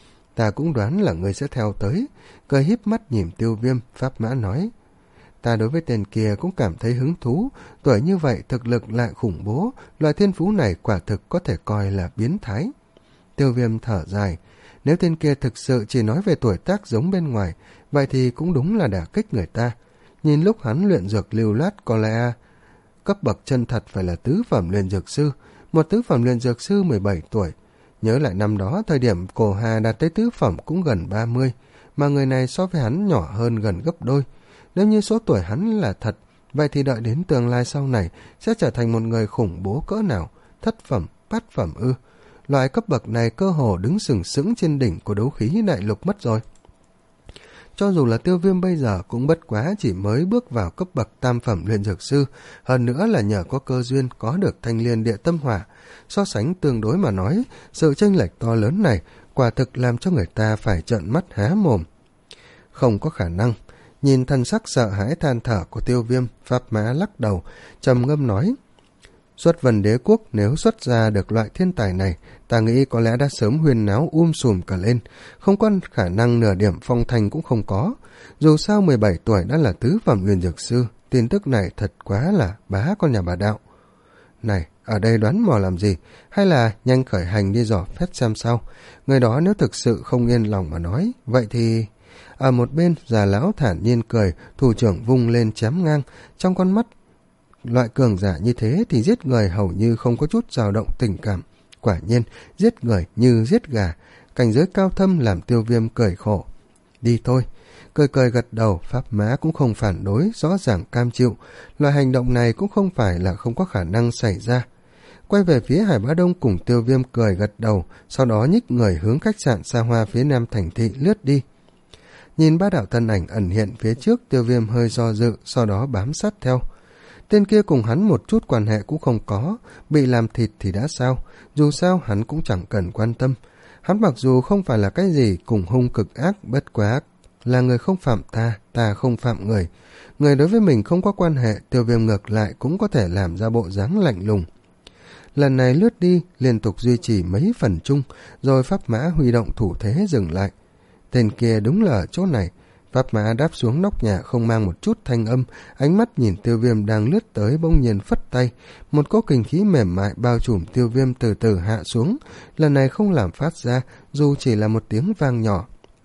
Ta cũng đoán là người sẽ theo tới. Cười híp mắt nhìn Tiêu Viêm, Pháp Mã nói. Ta đối với tên kia cũng cảm thấy hứng thú, tuổi như vậy thực lực lại khủng bố, loại thiên phú này quả thực có thể coi là biến thái. Tiêu Viêm thở dài. Nếu tên kia thực sự chỉ nói về tuổi tác giống bên ngoài, vậy thì cũng đúng là đả kích người ta. Nhìn lúc hắn luyện dược lưu loát có lẽ cấp bậc chân thật phải là tứ phẩm luyện dược sư, một tứ phẩm luyện dược sư mười bảy tuổi. Nhớ lại năm đó, thời điểm Cổ Hà đạt tới tứ phẩm cũng gần ba mươi, mà người này so với hắn nhỏ hơn gần gấp đôi. Nếu như số tuổi hắn là thật, vậy thì đợi đến tương lai sau này sẽ trở thành một người khủng bố cỡ nào, thất phẩm, bát phẩm ư. Loại cấp bậc này cơ hồ đứng sừng sững trên đỉnh của đấu khí đại lục mất rồi. Cho dù là Tiêu Viêm bây giờ cũng bất quá chỉ mới bước vào cấp bậc tam phẩm luyện dược sư, hơn nữa là nhờ có cơ duyên có được thanh liên địa tâm hỏa. So sánh tương đối mà nói, sự chênh lệch to lớn này quả thực làm cho người ta phải trợn mắt há mồm. Không có khả năng. Nhìn thân sắc sợ hãi than thở của Tiêu Viêm, Pháp Mã lắc đầu, trầm ngâm nói. Xuất Vân Đế quốc nếu xuất ra được loại thiên tài này, ta nghĩ có lẽ đã sớm huyên náo um sùm cả lên, không có khả năng nửa điểm phong thành cũng không có. Dù sao mười bảy tuổi đã là tứ phẩm huyền dược sư, tin tức này thật quá là bá con nhà bà đạo. Này, ở đây đoán mò làm gì, hay là nhanh khởi hành đi dò phét xem sao. Người đó nếu thực sự không yên lòng mà nói, vậy thì... Ở một bên, già lão thản nhiên cười, thủ trưởng vung lên chém ngang, trong con mắt loại cường giả như thế thì giết người hầu như không có chút dao động tình cảm. Quả nhiên, giết người như giết gà, cảnh giới cao thâm làm Tiêu Viêm cười khổ. Đi thôi. Cười cười gật đầu, Pháp Mã cũng không phản đối, rõ ràng cam chịu. Loại hành động này cũng không phải là không có khả năng xảy ra. Quay về phía Hải Bá Đông cùng Tiêu Viêm cười gật đầu, sau đó nhích người hướng khách sạn xa hoa phía nam thành thị lướt đi. Nhìn ba đạo thân ảnh ẩn hiện phía trước, Tiêu Viêm hơi do dự, sau đó bám sát theo. Tên kia cùng hắn một chút quan hệ cũng không có, bị làm thịt thì đã sao, dù sao hắn cũng chẳng cần quan tâm. Hắn mặc dù không phải là cái gì cùng hung cực ác, bất quá là người không phạm ta, ta không phạm người. Người đối với mình không có quan hệ, Tiêu Viêm ngược lại cũng có thể làm ra bộ dáng lạnh lùng. Lần này lướt đi, liên tục duy trì mấy phần chung, rồi Pháp Mã huy động thủ thế dừng lại. Tên kia đúng là ở chỗ này. Pháp Mã đáp xuống nóc nhà không mang một chút thanh âm, ánh mắt nhìn Tiêu Viêm đang lướt tới bỗng nhiên phất tay. Một cỗ kình khí mềm mại bao trùm Tiêu Viêm từ từ hạ xuống, lần này không làm phát ra, dù chỉ là một tiếng vang nhỏ.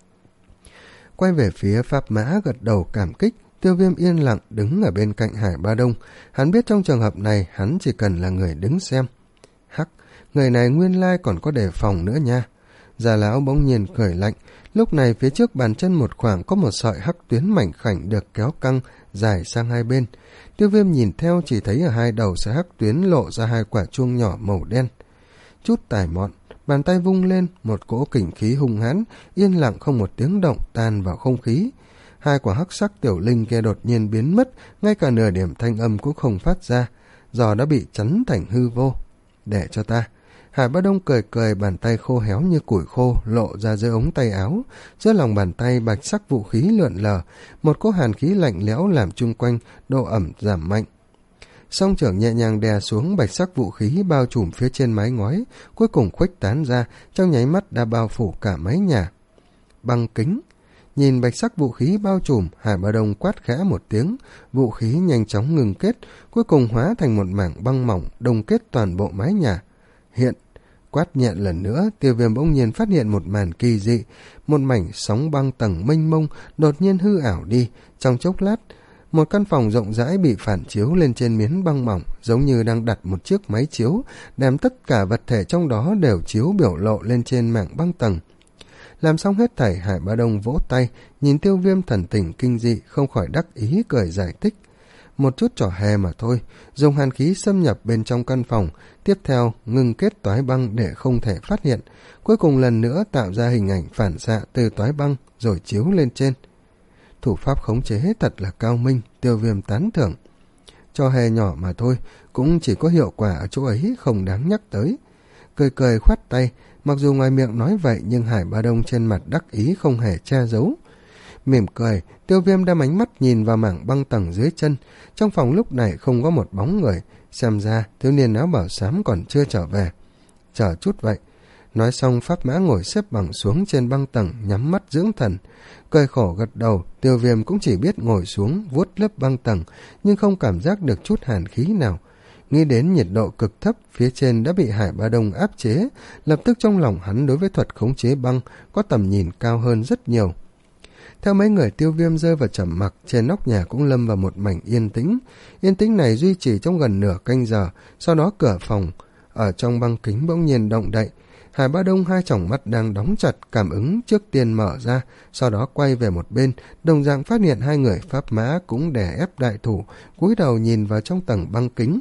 Quay về phía Pháp Mã gật đầu cảm kích, Tiêu Viêm yên lặng đứng ở bên cạnh Hải Ba Đông. Hắn biết trong trường hợp này hắn chỉ cần là người đứng xem. Hắc, người này nguyên lai còn có đề phòng nữa nha. Già lão bỗng nhiên cười lạnh. Lúc này phía trước bàn chân một khoảng có một sợi hắc tuyến mảnh khảnh được kéo căng dài sang hai bên. Tiêu Viêm nhìn theo chỉ thấy ở hai đầu sợi hắc tuyến lộ ra hai quả chuông nhỏ màu đen. Chút tài mọn, bàn tay vung lên, một cỗ kình khí hung hãn, yên lặng không một tiếng động tan vào không khí. Hai quả hắc sắc tiểu linh kia đột nhiên biến mất, ngay cả nửa điểm thanh âm cũng không phát ra, giò đã bị chắn thành hư vô. Để cho ta. Hải Bá Đông cười cười, bàn tay khô héo như củi khô lộ ra dưới ống tay áo, giữa lòng bàn tay bạch sắc vũ khí lượn lờ, một cỗ hàn khí lạnh lẽo làm chung quanh độ ẩm giảm mạnh. Song trưởng nhẹ nhàng đè xuống, bạch sắc vũ khí bao trùm phía trên mái ngói, cuối cùng khuếch tán ra, trong nháy mắt đã bao phủ cả mái nhà. Băng kính. Nhìn bạch sắc vũ khí bao trùm, Hải Bá Đông quát khẽ một tiếng, vũ khí nhanh chóng ngừng kết, cuối cùng hóa thành một mảng băng mỏng đông kết toàn bộ mái nhà. Hiện, quát nhẹ lần nữa, Tiêu Viêm bỗng nhiên phát hiện một màn kỳ dị, một mảnh sóng băng tầng mênh mông đột nhiên hư ảo đi, trong chốc lát, một căn phòng rộng rãi bị phản chiếu lên trên miếng băng mỏng, giống như đang đặt một chiếc máy chiếu, đem tất cả vật thể trong đó đều chiếu biểu lộ lên trên mảng băng tầng. Làm xong hết thảy, Hải Bá Đông vỗ tay, nhìn Tiêu Viêm thần tình kinh dị, không khỏi đắc ý cười giải thích. Một chút trò hề mà thôi, dùng hàn khí xâm nhập bên trong căn phòng, tiếp theo ngưng kết toái băng để không thể phát hiện, cuối cùng lần nữa tạo ra hình ảnh phản xạ từ toái băng rồi chiếu lên trên. Thủ pháp khống chế thật là cao minh, Tiêu Viêm tán thưởng. Trò hề nhỏ mà thôi, cũng chỉ có hiệu quả ở chỗ ấy, không đáng nhắc tới. Cười cười khoát tay, mặc dù ngoài miệng nói vậy nhưng Hải Bá Đông trên mặt đắc ý không hề che giấu. Mỉm cười, Tiêu Viêm đăm ánh mắt nhìn vào mảng băng tầng dưới chân. Trong phòng lúc này không có một bóng người, xem ra thiếu niên áo bảo xám còn chưa trở về. Chờ chút vậy. Nói xong, Pháp Mã ngồi xếp bằng xuống trên băng tầng, nhắm mắt dưỡng thần. Cười khổ gật đầu, Tiêu Viêm cũng chỉ biết ngồi xuống vuốt lớp băng tầng, nhưng không cảm giác được chút hàn khí nào. Nghĩ đến nhiệt độ cực thấp phía trên đã bị Hải Bá Đông áp chế, lập tức trong lòng hắn đối với thuật khống chế băng có tầm nhìn cao hơn rất nhiều. Theo mấy người, Tiêu Viêm rơi vào trầm mặc, trên nóc nhà cũng lâm vào một mảnh yên tĩnh. Yên tĩnh này duy trì trong gần nửa canh giờ, sau đó cửa phòng ở trong băng kính bỗng nhiên động đậy. Hải Bá Đông hai tròng mắt đang đóng chặt, cảm ứng trước tiên mở ra, sau đó quay về một bên, đồng dạng phát hiện hai người Pháp Mã cũng đè ép đại thủ, cúi đầu nhìn vào trong tầng băng kính.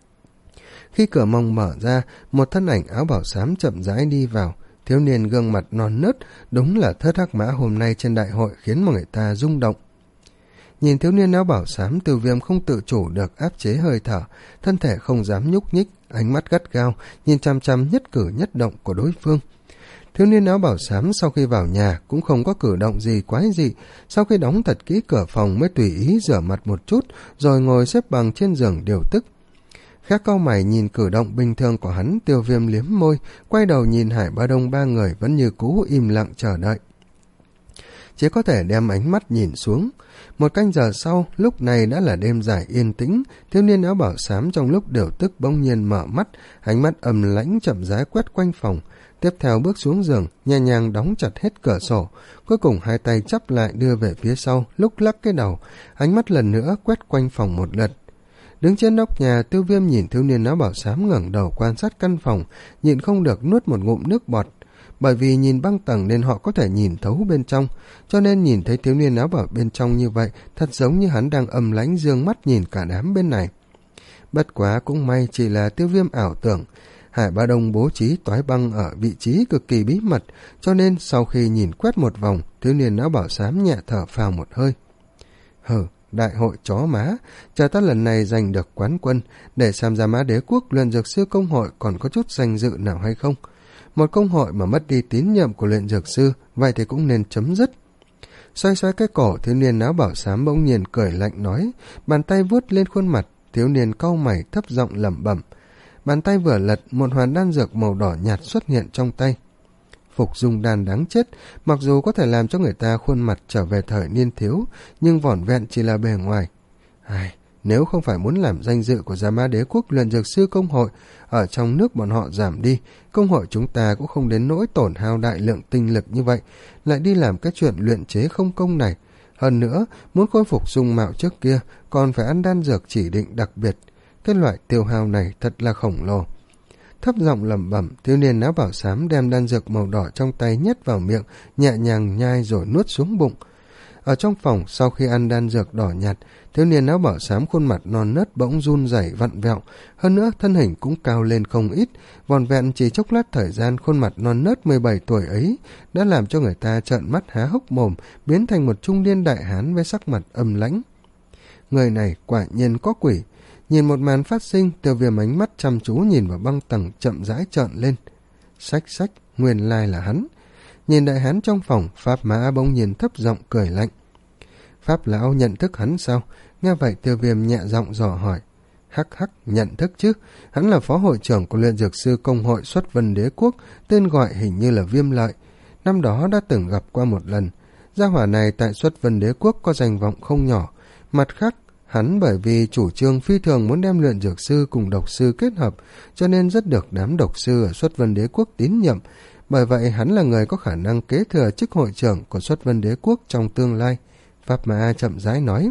Khi cửa mông mở ra, một thân ảnh áo bảo xám chậm rãi đi vào. Thiếu niên gương mặt non nớt, đúng là Thất Hắc Mã hôm nay trên đại hội khiến mọi người ta rung động. Nhìn thiếu niên áo bảo xám, Tiêu Viêm không tự chủ được áp chế hơi thở, thân thể không dám nhúc nhích, ánh mắt gắt gao, nhìn chăm chăm nhất cử nhất động của đối phương. Thiếu niên áo bảo xám sau khi vào nhà cũng không có cử động gì quái dị, sau khi đóng thật kỹ cửa phòng mới tùy ý rửa mặt một chút, rồi ngồi xếp bằng trên giường điều tức. Khẽ cau mày nhìn cử động bình thường của hắn, Tiêu Viêm liếm môi, quay đầu nhìn Hải Ba Đông ba người vẫn như cũ im lặng chờ đợi. Chỉ có thể đem ánh mắt nhìn xuống. Một canh giờ sau, lúc này đã là đêm dài yên tĩnh, thiếu niên áo bảo xám trong lúc điều tức bỗng nhiên mở mắt, ánh mắt âm lãnh chậm rãi quét quanh phòng. Tiếp theo bước xuống giường, nhẹ nhàng đóng chặt hết cửa sổ, cuối cùng hai tay chắp lại đưa về phía sau, lúc lắc cái đầu, ánh mắt lần nữa quét quanh phòng một lượt. Đứng trên nóc nhà, Tiêu Viêm nhìn thiếu niên áo bảo xám ngẩng đầu quan sát căn phòng, nhịn không được nuốt một ngụm nước bọt. Bởi vì nhìn băng tầng nên họ có thể nhìn thấu bên trong, cho nên nhìn thấy thiếu niên áo bảo bên trong như vậy, thật giống như hắn đang âm lãnh dương mắt nhìn cả đám bên này. Bất quá cũng may chỉ là Tiêu Viêm ảo tưởng. Hải Ba Đông bố trí toái băng ở vị trí cực kỳ bí mật, cho nên sau khi nhìn quét một vòng, thiếu niên áo bảo xám nhẹ thở phào một hơi. Hừ, đại hội chó má, cha ta lần này giành được quán quân, để xem ra Mã Đế Quốc luyện dược sư công hội còn có chút danh dự nào hay không. Một công hội mà mất đi tín nhiệm của luyện dược sư, vậy thì cũng nên chấm dứt. Xoay xoay cái cổ, thiếu niên áo bảo xám bỗng nhiên cười lạnh nói, bàn tay vuốt lên khuôn mặt, thiếu niên cau mày thấp giọng lẩm bẩm. Bàn tay vừa lật, một hoàn đan dược màu đỏ nhạt xuất hiện trong tay. Phục dung đan đáng chết, mặc dù có thể làm cho người ta khuôn mặt trở về thời niên thiếu, nhưng vỏn vẹn chỉ là bề ngoài. Ai, nếu không phải muốn làm danh dự của Gia Mã Đế Quốc luyện dược sư công hội ở trong nước bọn họ giảm đi, công hội chúng ta cũng không đến nỗi tổn hao đại lượng tinh lực như vậy, lại đi làm cái chuyện luyện chế không công này. Hơn nữa, muốn khôi phục dung mạo trước kia, còn phải ăn đan dược chỉ định đặc biệt. Cái loại tiêu hao này thật là khổng lồ. Thấp giọng lẩm bẩm, thiếu niên áo bảo xám đem đan dược màu đỏ trong tay nhét vào miệng, nhẹ nhàng nhai rồi nuốt xuống bụng. Ở trong phòng, sau khi ăn đan dược đỏ nhạt, thiếu niên áo bảo xám khuôn mặt non nớt bỗng run rẩy vặn vẹo, hơn nữa thân hình cũng cao lên không ít, vòn vẹn chỉ chốc lát thời gian, khuôn mặt non nớt mười bảy tuổi ấy đã làm cho người ta trợn mắt há hốc mồm, biến thành một trung niên đại hán với sắc mặt âm lãnh. Người này quả nhiên có quỷ. Nhìn một màn phát sinh, Tiêu Viêm ánh mắt chăm chú nhìn vào băng tầng chậm rãi trợn lên. Sách sách, nguyên lai là hắn. Nhìn đại hán trong phòng, Pháp Mã bỗng nhiên thấp giọng cười lạnh. Pháp lão nhận thức hắn sao? Nghe vậy Tiêu Viêm nhẹ giọng dò hỏi. Hắc hắc, nhận thức chứ. Hắn là phó hội trưởng của luyện dược sư công hội Xuất Vân Đế Quốc, tên gọi hình như là Viêm Lợi. Năm đó đã từng gặp qua một lần. Gia hỏa này tại Xuất Vân Đế Quốc có danh vọng không nhỏ. Mặt khác, hắn bởi vì chủ trương phi thường muốn đem luyện dược sư cùng độc sư kết hợp, cho nên rất được đám độc sư ở Xuất Vân Đế Quốc tín nhiệm. Bởi vậy hắn là người có khả năng kế thừa chức hội trưởng của Xuất Vân Đế Quốc trong tương lai. Pháp Mã chậm rãi nói.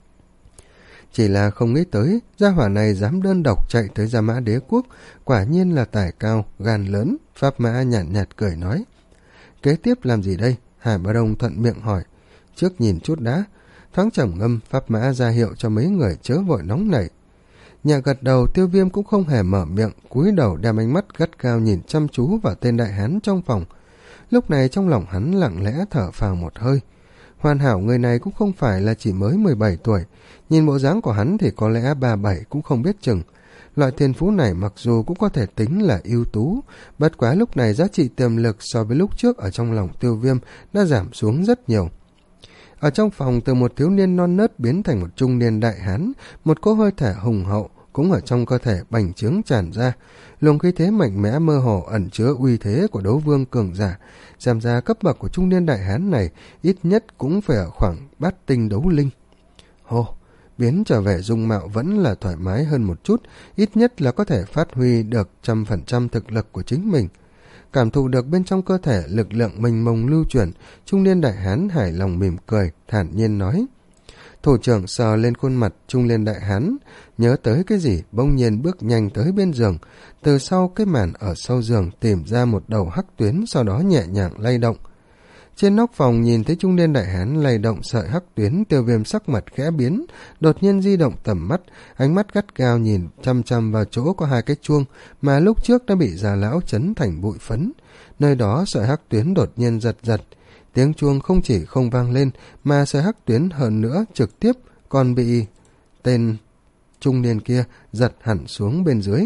Chỉ là không nghĩ tới, gia hỏa này dám đơn độc chạy tới Gia Mã Đế Quốc, quả nhiên là tài cao, gan lớn. Pháp Mã nhàn nhạt, nhạt cười nói. Kế tiếp làm gì đây? Hải Ba Đông thuận miệng hỏi. Trước nhìn chút đã. Thoáng trầm ngâm, Pháp Mã ra hiệu cho mấy người chớ vội nóng nảy. Nhà gật đầu, Tiêu Viêm cũng không hề mở miệng, cúi đầu đem ánh mắt gắt cao nhìn chăm chú vào tên đại hán trong phòng. Lúc này trong lòng hắn lặng lẽ thở phào một hơi. Hoàn hảo người này cũng không phải là chỉ mới mười bảy tuổi, nhìn bộ dáng của hắn thì có lẽ ba mươi bảy cũng không biết chừng. Loại thiên phú này mặc dù cũng có thể tính là ưu tú, bất quá lúc này giá trị tiềm lực so với lúc trước ở trong lòng Tiêu Viêm đã giảm xuống rất nhiều. Ở trong phòng, từ một thiếu niên non nớt biến thành một trung niên đại hán, một cỗ hơi thở hùng hậu cũng ở trong cơ thể bành trướng tràn ra, luồng khí thế mạnh mẽ mơ hồ ẩn chứa uy thế của đấu vương cường giả. Xem ra cấp bậc của trung niên đại hán này ít nhất cũng phải ở khoảng bát tinh đấu linh. Hồ, biến trở về dung mạo vẫn là thoải mái hơn một chút, ít nhất là có thể phát huy được trăm phần trăm thực lực của chính mình. Cảm thụ được bên trong cơ thể lực lượng mênh mông lưu chuyển, trung niên đại hán hài lòng mỉm cười, thản nhiên nói. Thủ trưởng sờ lên khuôn mặt trung niên đại hán, nhớ tới cái gì bỗng nhiên bước nhanh tới bên giường, từ sau cái màn ở sau giường tìm ra một đầu hắc tuyến, sau đó nhẹ nhàng lay động. Trên nóc phòng nhìn thấy trung niên đại hán lay động sợi hắc tuyến, Tiêu Viêm sắc mặt khẽ biến, đột nhiên di động tầm mắt, ánh mắt gắt gao nhìn chăm chăm vào chỗ có hai cái chuông mà lúc trước đã bị già lão chấn thành bụi phấn. Nơi đó sợi hắc tuyến đột nhiên giật giật, tiếng chuông không chỉ không vang lên mà sợi hắc tuyến hơn nữa trực tiếp còn bị tên trung niên kia giật hẳn xuống bên dưới.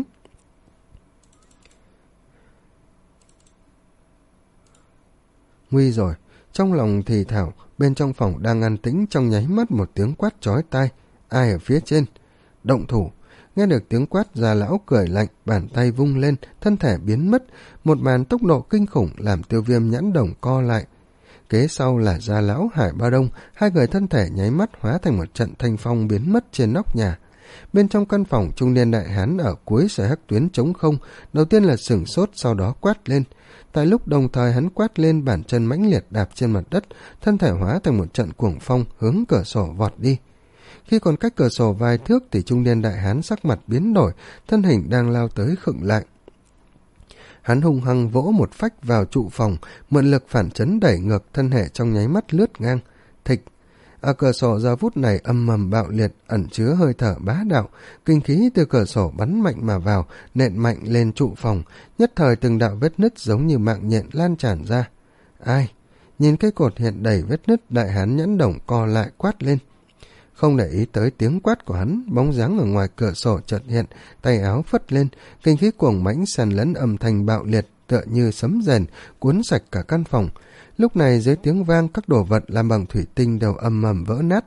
Nguy rồi, trong lòng thì thảo, bên trong phòng đang an tĩnh, trong nháy mắt một tiếng quát chói tai. Ai ở phía trên? Động thủ. Nghe được tiếng quát, Già lão cười lạnh, bàn tay vung lên, thân thể biến mất, một màn tốc độ kinh khủng làm Tiêu Viêm nhãn đồng co lại. Kế sau là Gia lão, Hải Ba Đông, hai người thân thể nháy mắt hóa thành một trận thanh phong biến mất trên nóc nhà. Bên trong căn phòng, trung niên đại hán ở cuối sợi hắc tuyến trống không, đầu tiên là sửng sốt, sau đó quát lên. Tại lúc đồng thời hắn quát lên, bàn chân mãnh liệt đạp trên mặt đất, thân thể hóa thành một trận cuồng phong hướng cửa sổ vọt đi. Khi còn cách cửa sổ vài thước thì trung niên đại hán sắc mặt biến đổi, thân hình đang lao tới khựng lại. Hắn hung hăng vỗ một phách vào trụ phòng, mượn lực phản chấn đẩy ngược, thân thể trong nháy mắt lướt ngang. Thịch! Ở cửa sổ giờ phút này âm mầm bạo liệt, ẩn chứa hơi thở bá đạo, kinh khí từ cửa sổ bắn mạnh mà vào, nện mạnh lên trụ phòng, nhất thời từng đạo vết nứt giống như mạng nhện lan tràn ra. Ai? Nhìn cái cột hiện đầy vết nứt, đại hán nhẫn đồng co lại quát lên. Không để ý tới tiếng quát của hắn, bóng dáng ở ngoài cửa sổ chợt hiện, tay áo phất lên, kinh khí cuồng mãnh xen lẫn âm thanh bạo liệt, tựa như sấm rền, cuốn sạch cả căn phòng. Lúc này dưới tiếng vang, các đồ vật làm bằng thủy tinh đều ầm ầm vỡ nát.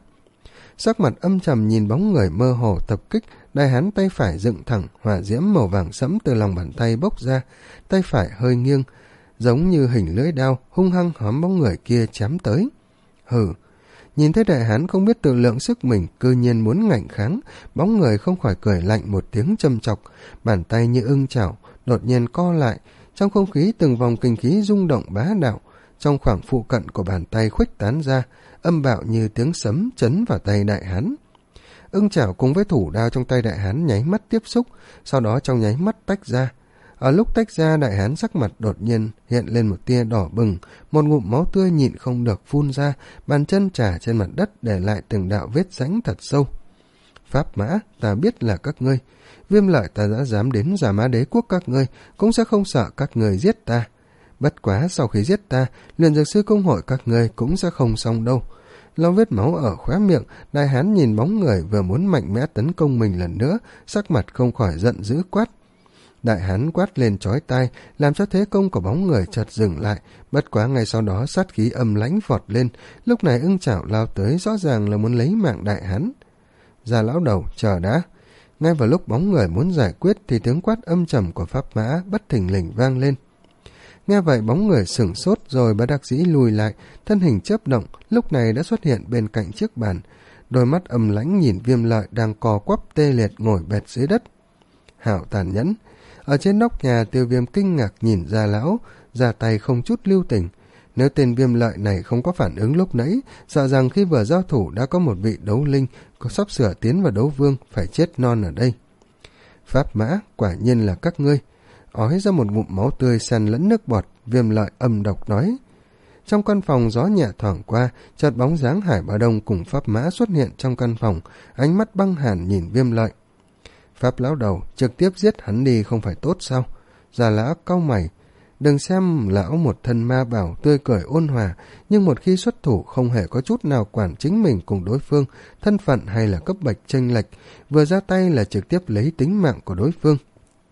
Sắc mặt âm trầm nhìn bóng người mơ hồ tập kích, đại hán tay phải dựng thẳng, hỏa diễm màu vàng sẫm từ lòng bàn tay bốc ra, tay phải hơi nghiêng, giống như hình lưỡi đao, hung hăng hóm bóng người kia chém tới. Hừ! Nhìn thấy đại hán không biết tự lượng sức mình, cư nhiên muốn ngạnh kháng, bóng người không khỏi cười lạnh một tiếng châm chọc, bàn tay như ưng chảo, đột nhiên co lại, trong không khí từng vòng kinh khí rung động bá đạo, trong khoảng phụ cận của bàn tay khuếch tán ra, âm bạo như tiếng sấm chấn vào tay đại hán. Ưng chảo cùng với thủ đao trong tay đại hán nháy mắt tiếp xúc, sau đó trong nháy mắt tách ra. Ở lúc tách ra, đại hán sắc mặt đột nhiên hiện lên một tia đỏ bừng, một ngụm máu tươi nhịn không được phun ra, bàn chân trà trên mặt đất để lại từng đạo vết rãnh thật sâu. Pháp Mã, ta biết là các ngươi. Viêm Lợi, ta đã dám đến Giả Mã Đế quốc các ngươi, cũng sẽ không sợ các ngươi giết ta. Bất quá sau khi giết ta, Luyện Dược Sư Công hội các ngươi cũng sẽ không xong đâu. Lau vết máu ở khóe miệng, đại hán nhìn bóng người vừa muốn mạnh mẽ tấn công mình lần nữa, sắc mặt không khỏi giận dữ quát. Đại hán quát lên chói tai, làm cho thế công của bóng người chợt dừng lại, bất quá ngay sau đó sát khí âm lãnh vọt lên, lúc này ưng chảo lao tới rõ ràng là muốn lấy mạng đại hán. Già lão đầu, chờ đã. Ngay vào lúc bóng người muốn giải quyết thì tiếng quát âm trầm của Pháp Mã bất thình lình vang lên. Nghe vậy bóng người sửng sốt rồi bất đắc dĩ lùi lại, thân hình chớp động, lúc này đã xuất hiện bên cạnh chiếc bàn. Đôi mắt âm lãnh nhìn Viêm Lợi đang co quắp tê liệt ngồi bệt dưới đất. Hảo tàn nhẫn. Ở trên nóc nhà, Tiêu Viêm kinh ngạc nhìn Gia lão, ra tay không chút lưu tình. Nếu tên Viêm Lợi này không có phản ứng lúc nãy, sợ rằng khi vừa giao thủ đã có một vị đấu linh có sắp sửa tiến vào đấu vương phải chết non ở đây. Pháp Mã, quả nhiên là các ngươi. Ói ra một ngụm máu tươi xen lẫn nước bọt, Viêm Lợi âm độc nói. Trong căn phòng gió nhẹ thoảng qua, chợt bóng dáng Hải Ba Đông cùng Pháp Mã xuất hiện trong căn phòng, ánh mắt băng hàn nhìn Viêm Lợi. Pháp lão đầu, trực tiếp giết hắn đi không phải tốt sao? Già lão cau mày. Đừng xem lão một thân ma bảo tươi cười ôn hòa, nhưng một khi xuất thủ không hề có chút nào quản chính mình cùng đối phương, thân phận hay là cấp bậc chênh lệch, vừa ra tay là trực tiếp lấy tính mạng của đối phương.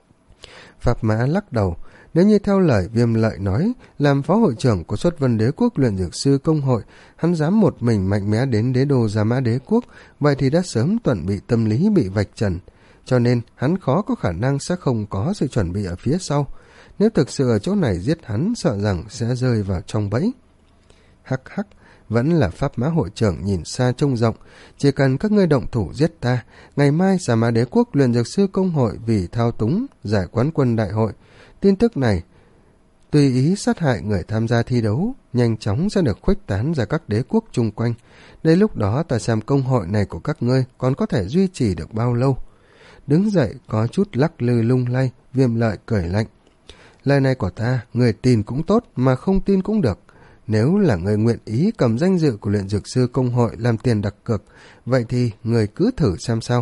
Pháp Mã lắc đầu. Nếu như theo lời Viêm Lợi nói, làm phó hội trưởng của Xuất Vân Đế quốc Luyện Dược Sư Công hội, hắn dám một mình mạnh mẽ đến đế đô Giả Mã Đế quốc, vậy thì đã sớm chuẩn bị tâm lý bị vạch trần. Cho nên hắn khó có khả năng sẽ không có sự chuẩn bị ở phía sau. Nếu thực sự ở chỗ này giết hắn, sợ rằng sẽ rơi vào trong bẫy. Hắc hắc, vẫn là Pháp Mã hội trưởng nhìn xa trông rộng. Chỉ cần các ngươi động thủ giết ta, ngày mai Giả Mã Đế quốc Luyện Dược Sư Công hội vì thao túng giải quán quân đại hội. Tin tức này tùy ý sát hại người tham gia thi đấu, nhanh chóng sẽ được khuếch tán ra các đế quốc chung quanh. Đến lúc đó ta xem công hội này của các ngươi còn có thể duy trì được bao lâu. Đứng dậy có chút lắc lư lung lay, Viêm Lợi cười lạnh. Lời này của ta, người tin cũng tốt mà không tin cũng được. Nếu là người nguyện ý cầm danh dự của Luyện Dược Sư Công hội làm tiền đặt cược, vậy thì người cứ thử xem sao.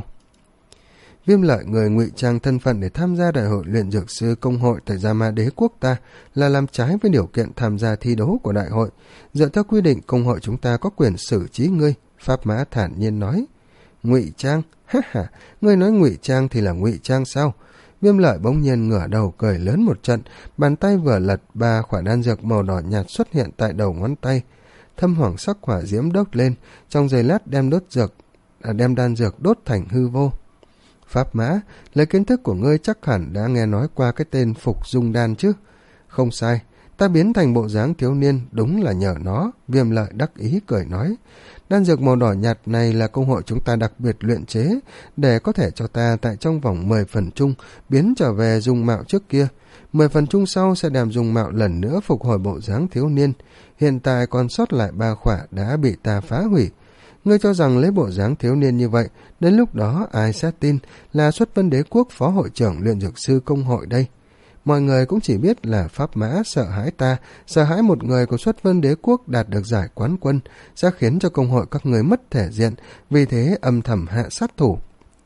Viêm Lợi người ngụy trang thân phận để tham gia đại hội Luyện Dược Sư Công hội tại Giả Mã Đế quốc ta là làm trái với điều kiện tham gia thi đấu của đại hội. Dựa theo quy định, công hội chúng ta có quyền xử trí ngươi, Pháp Mã thản nhiên nói. Ngụy trang? Ha ha, ngươi nói ngụy trang thì là ngụy trang sao? Viêm Lợi bỗng nhiên ngửa đầu cười lớn một trận, bàn tay vừa lật, ba quả đan dược màu đỏ nhạt xuất hiện tại đầu ngón tay. Thâm hoàng sắc hỏa diễm đốt lên, trong giây lát đem đốt dược, à, đem đan dược đốt thành hư vô. Pháp Mã, lấy kiến thức của ngươi chắc hẳn đã nghe nói qua cái tên Phục Dung Đan chứ? Không sai, ta biến thành bộ dáng thiếu niên đúng là nhờ nó, Viêm Lợi đắc ý cười nói. Đan dược màu đỏ nhạt này là công hội chúng ta đặc biệt luyện chế, để có thể cho ta tại trong vòng mười phần chung biến trở về dung mạo trước kia. Mười phần chung sau sẽ đem dung mạo lần nữa phục hồi bộ dáng thiếu niên. Hiện tại còn sót lại ba khỏa đã bị ta phá hủy. Ngươi cho rằng lấy bộ dáng thiếu niên như vậy, đến lúc đó ai sẽ tin là Xuất Vân Đế Quốc phó hội trưởng luyện dược sư công hội đây? Mọi người cũng chỉ biết là Pháp Mã sợ hãi ta, sợ hãi một người của Xuất Vân Đế Quốc đạt được giải quán quân, sẽ khiến cho công hội các người mất thể diện, vì thế âm thầm hạ sát thủ.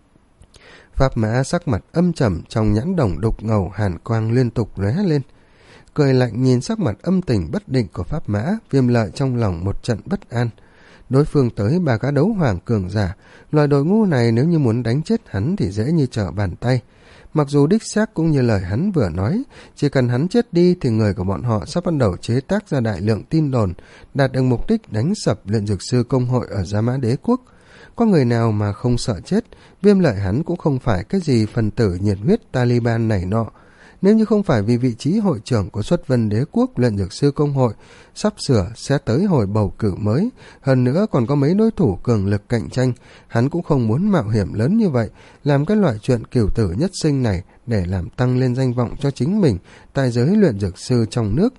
Pháp Mã sắc mặt âm trầm, trong nhãn đồng đục ngầu hàn quang liên tục lóe lên. Cười lạnh nhìn sắc mặt âm tình bất định của Pháp Mã, Viêm Lợi trong lòng một trận bất an. Đối phương tới ba gã đấu hoàng cường giả, loài đội ngu này nếu như muốn đánh chết hắn thì dễ như trở bàn tay. Mặc dù đích xác cũng như lời hắn vừa nói, chỉ cần hắn chết đi thì người của bọn họ sắp bắt đầu chế tác ra đại lượng tin đồn, đạt được mục đích đánh sập luyện dược sư công hội ở Gia Mã Đế Quốc. Có người nào mà không sợ chết, Viêm Lợi hắn cũng không phải cái gì phần tử nhiệt huyết Taliban này nọ. Nếu như không phải vì vị trí hội trưởng của Xuất Vân Đế Quốc luyện dược sư công hội sắp sửa sẽ tới hồi bầu cử mới, hơn nữa còn có mấy đối thủ cường lực cạnh tranh, hắn cũng không muốn mạo hiểm lớn như vậy, làm cái loại chuyện cửu tử nhất sinh này để làm tăng lên danh vọng cho chính mình tại giới luyện dược sư trong nước.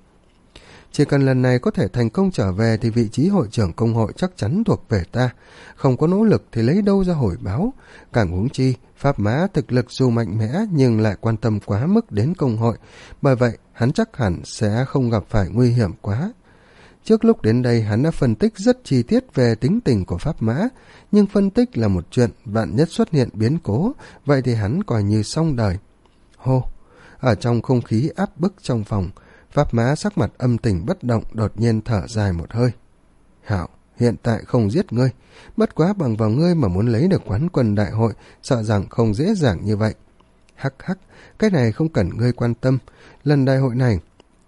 Chỉ cần lần này có thể thành công trở về thì vị trí hội trưởng công hội chắc chắn thuộc về ta. Không có nỗ lực thì lấy đâu ra hồi báo. Càng huống chi, Pháp Mã thực lực dù mạnh mẽ nhưng lại quan tâm quá mức đến công hội. Bởi vậy, hắn chắc hẳn sẽ không gặp phải nguy hiểm quá. Trước lúc đến đây hắn đã phân tích rất chi tiết về tính tình của Pháp Mã. Nhưng phân tích là một chuyện, vạn nhất xuất hiện biến cố, vậy thì hắn coi như xong đời. Hô! Ở trong không khí áp bức trong phòng, Pháp Mã sắc mặt âm tình bất động, đột nhiên thở dài một hơi. Hảo, hiện tại không giết ngươi, bất quá bằng vào ngươi mà muốn lấy được quán quân đại hội, sợ rằng không dễ dàng như vậy. Hắc hắc, cái này không cần ngươi quan tâm. Lần đại hội này,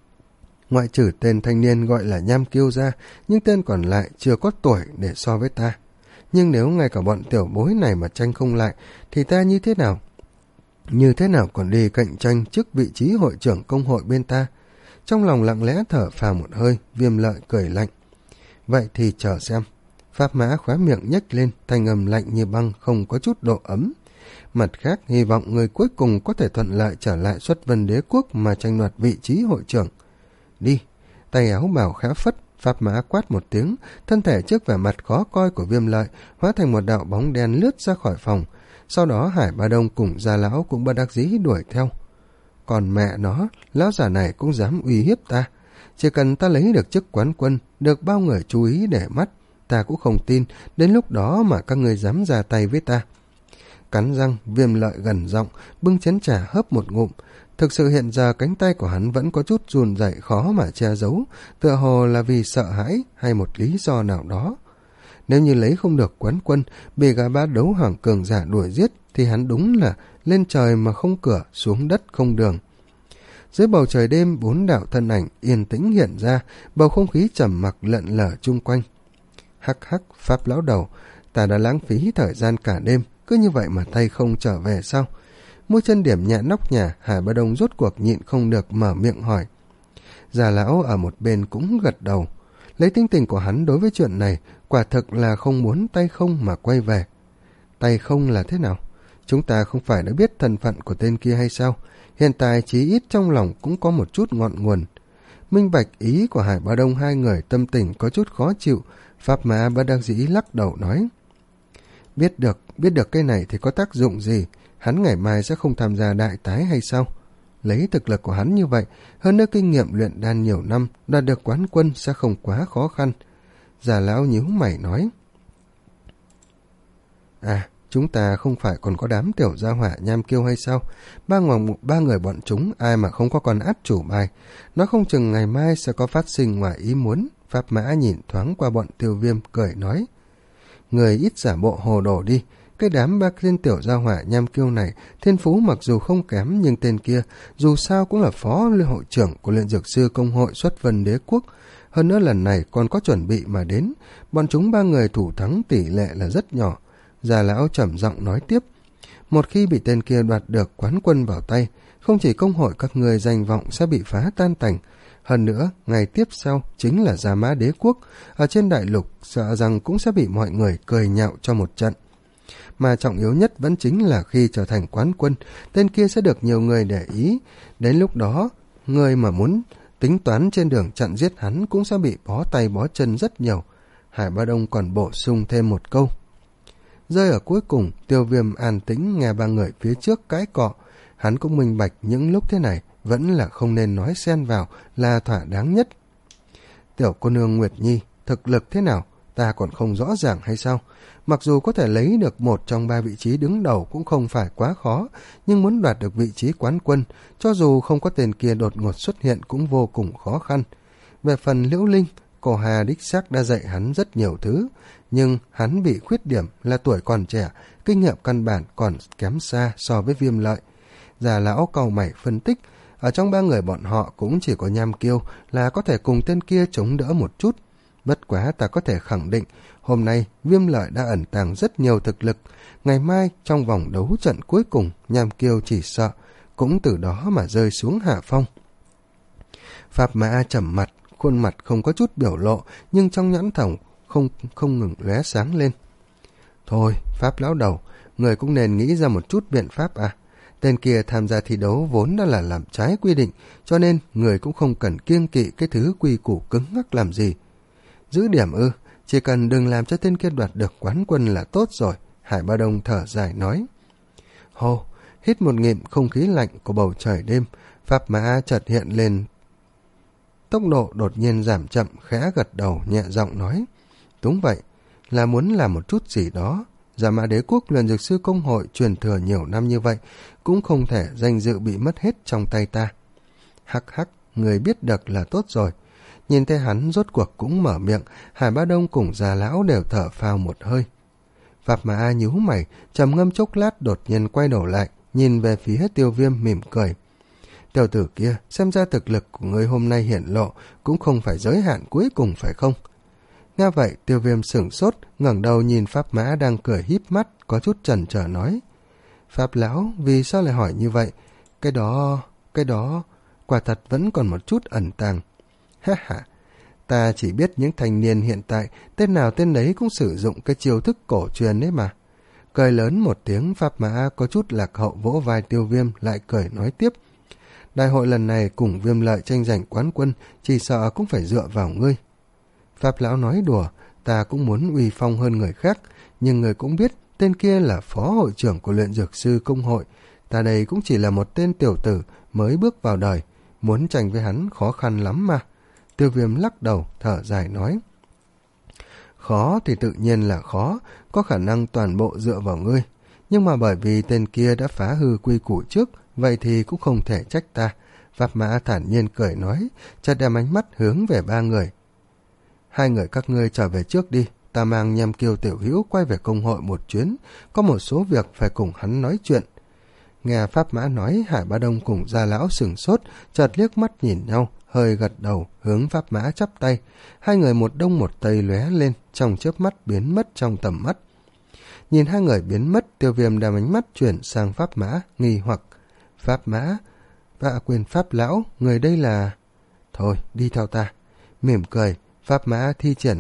ngoại trừ tên thanh niên gọi là Nham Kiêu ra, nhưng tên còn lại chưa có tuổi để so với ta. Nhưng nếu ngay cả bọn tiểu bối này mà tranh không lại, thì ta như thế nào? Như thế nào còn đi cạnh tranh trước vị trí hội trưởng công hội bên ta? Trong lòng lặng lẽ thở phào một hơi, Viêm Lợi cười lạnh. Vậy thì chờ xem. Pháp Mã khóe miệng nhếch lên, thanh âm lạnh như băng, không có chút độ ấm. Mặt khác, hy vọng người cuối cùng có thể thuận lợi trở lại Xuất Vân Đế Quốc mà tranh đoạt vị trí hội trưởng. Đi. Tay áo bào khẽ phất, Pháp Mã quát một tiếng, thân thể trước vẻ mặt khó coi của Viêm Lợi hóa thành một đạo bóng đen lướt ra khỏi phòng. Sau đó Hải Ba Đông cùng Gia Lão cũng bất đắc dĩ đuổi theo. Còn mẹ nó, lão già này cũng dám uy hiếp ta. Chỉ cần ta lấy được chức quán quân, được bao người chú ý để mắt, ta cũng không tin đến lúc đó mà các người dám ra tay với ta. Cắn răng, Viêm Lợi gần giọng, bưng chén trà hớp một ngụm. Thực sự hiện giờ cánh tay của hắn vẫn có chút run rẩy, khó mà che giấu, tựa hồ là vì sợ hãi hay một lý do nào đó. Nếu như lấy không được quán quân, bị gã ba đấu hoàng cường giả đuổi giết, thì hắn đúng là lên trời mà không cửa, xuống đất không đường. Dưới bầu trời đêm, bốn đạo thân ảnh yên tĩnh hiện ra, bầu không khí trầm mặc lận lở chung quanh. Hắc hắc, Pháp lão đầu, ta đã lãng phí thời gian cả đêm, cứ như vậy mà tay không trở về sao? Môi chân điểm nhẹ nóc nhà, Hải Ba Đông rốt cuộc nhịn không được mở miệng hỏi. Già lão ở một bên cũng gật đầu. Lấy tính tình của hắn đối với chuyện này, quả thực là không muốn tay không mà quay về. Tay không là thế nào? Chúng ta không phải đã biết thân phận của tên kia hay sao? Hiện tại chí ít trong lòng cũng có một chút ngọn nguồn. Minh bạch ý của Hải Ba Đông, hai người tâm tình có chút khó chịu. Pháp Mã bất đắc dĩ lắc đầu nói. Biết được, biết được cái này thì có tác dụng gì? Hắn ngày mai sẽ không tham gia đại tái hay sao? Lấy thực lực của hắn như vậy, hơn nữa kinh nghiệm luyện đan nhiều năm, đạt được quán quân sẽ không quá khó khăn. Già lão nhíu mày nói. À, chúng ta không phải còn có đám tiểu gia hỏa Nham Kiêu hay sao? Ba, ngòng, ba người bọn chúng ai mà không có con át chủ bài. Nó không chừng ngày mai sẽ có phát sinh ngoài ý muốn. Pháp Mã nhìn thoáng qua bọn Tiêu Viêm cười nói. Người ít giả bộ hồ đồ đi. Cái đám ba tên tiểu gia hỏa Nham Kiêu này, thiên phú mặc dù không kém, nhưng tên kia dù sao cũng là phó hội trưởng của luyện dược sư công hội Xuất Vân Đế Quốc. Hơn nữa lần này còn có chuẩn bị mà đến. Bọn chúng ba người thủ thắng tỷ lệ là rất nhỏ. Già lão trầm giọng nói tiếp. Một khi bị tên kia đoạt được quán quân vào tay, không chỉ công hội các người danh vọng sẽ bị phá tan tành, hơn nữa ngày tiếp sau chính là Gia Mã Đế Quốc, ở trên đại lục sợ rằng cũng sẽ bị mọi người cười nhạo cho một trận. Mà trọng yếu nhất vẫn chính là khi trở thành quán quân, tên kia sẽ được nhiều người để ý, đến lúc đó người mà muốn tính toán trên đường chặn giết hắn cũng sẽ bị bó tay bó chân rất nhiều. Hải Ba Đông còn bổ sung thêm một câu. Rơi ở cuối cùng, Tiêu Viêm an tĩnh nghe ba người phía trước cãi cọ. Hắn cũng minh bạch những lúc thế này vẫn là không nên nói xen vào, là thỏa đáng nhất. Tiểu cô nương Nguyệt Nhi, thực lực thế nào, ta còn không rõ ràng hay sao? Mặc dù có thể lấy được một trong ba vị trí đứng đầu cũng không phải quá khó, nhưng muốn đoạt được vị trí quán quân, cho dù không có tên kia đột ngột xuất hiện cũng vô cùng khó khăn. Về phần Liễu Linh, cô Hà đích xác đã dạy hắn rất nhiều thứ, nhưng hắn bị khuyết điểm là tuổi còn trẻ, kinh nghiệm căn bản còn kém xa so với Viêm Lợi. Già lão cau mày phân tích, ở trong ba người bọn họ cũng chỉ có Nham Kiêu là có thể cùng tên kia chống đỡ một chút. Bất quá ta có thể khẳng định, hôm nay Viêm Lợi đã ẩn tàng rất nhiều thực lực, ngày mai trong vòng đấu trận cuối cùng, Nham Kiêu chỉ sợ cũng từ đó mà rơi xuống hạ phong. Pháp Mã trầm mặt, khuôn mặt không có chút biểu lộ, nhưng trong nhãn thần không không ngừng lóe sáng lên. Thôi, Pháp lão đầu, người cũng nên nghĩ ra một chút biện pháp à. Tên kia tham gia thi đấu vốn đã là làm trái quy định, cho nên người cũng không cần kiêng kỵ cái thứ quy củ cứng ngắc làm gì. Giữ điểm ư, chỉ cần đừng làm cho tên kia đoạt được quán quân là tốt rồi, Hải Ba Đông thở dài nói. Hô, hít một ngụm không khí lạnh của bầu trời đêm, Pháp Mã chợt hiện lên. Tốc độ đột nhiên giảm chậm, khẽ gật đầu nhẹ giọng nói. Đúng vậy, là muốn làm một chút gì đó. Gia Mã Đế Quốc Luyện Dược Sư Công hội truyền thừa nhiều năm như vậy, cũng không thể danh dự bị mất hết trong tay ta. Hắc hắc, người biết được là tốt rồi. Nhìn thấy hắn rốt cuộc cũng mở miệng, Hải Ba Đông cùng già lão đều thở phào một hơi. Pháp Mã nhíu mày, trầm ngâm chốc lát đột nhiên quay đầu lại, nhìn về phía Tiêu Viêm mỉm cười. Tiểu tử kia, xem ra thực lực của ngươi hôm nay hiển lộ cũng không phải giới hạn cuối cùng phải không? Nghe vậy, Tiêu Viêm sửng sốt, ngẩng đầu nhìn Pháp Mã đang cười híp mắt, có chút chần chờ nói. Pháp lão, vì sao lại hỏi như vậy? Cái đó, cái đó, quả thật vẫn còn một chút ẩn tàng. Ha ha, ta chỉ biết những thanh niên hiện tại, tên nào tên nấy cũng sử dụng cái chiêu thức cổ truyền đấy mà. Cười lớn một tiếng, Pháp Mã có chút lạc hậu vỗ vai Tiêu Viêm, lại cười nói tiếp. Đại hội lần này cùng Viêm Lợi tranh giành quán quân, chỉ sợ cũng phải dựa vào ngươi. Pháp lão nói đùa, ta cũng muốn uy phong hơn người khác, nhưng người cũng biết tên kia là phó hội trưởng của Luyện Dược Sư Công hội. Ta đây cũng chỉ là một tên tiểu tử mới bước vào đời, muốn tranh với hắn khó khăn lắm mà. Tiêu Viêm lắc đầu, thở dài nói. Khó thì tự nhiên là khó, có khả năng toàn bộ dựa vào ngươi. Nhưng mà bởi vì tên kia đã phá hư quy củ trước, vậy thì cũng không thể trách ta. Pháp Mã thản nhiên cười nói, chợt đem ánh mắt hướng về ba người. Hai người các ngươi trở về trước đi, ta mang Nham Kiêu tiểu hữu quay về công hội một chuyến, có một số việc phải cùng hắn nói chuyện. Nghe Pháp Mã nói, Hải Ba Đông cùng Gia lão sửng sốt, chợt liếc mắt nhìn nhau, hơi gật đầu, hướng Pháp Mã chắp tay. Hai người một đông một tây lóe lên, trong chớp mắt biến mất trong tầm mắt. Nhìn hai người biến mất, Tiêu Viêm đem ánh mắt chuyển sang Pháp Mã, nghi hoặc. Pháp Mã, và quên Pháp lão, người đây là... Thôi, đi theo ta. Mỉm cười, Pháp Mã thi triển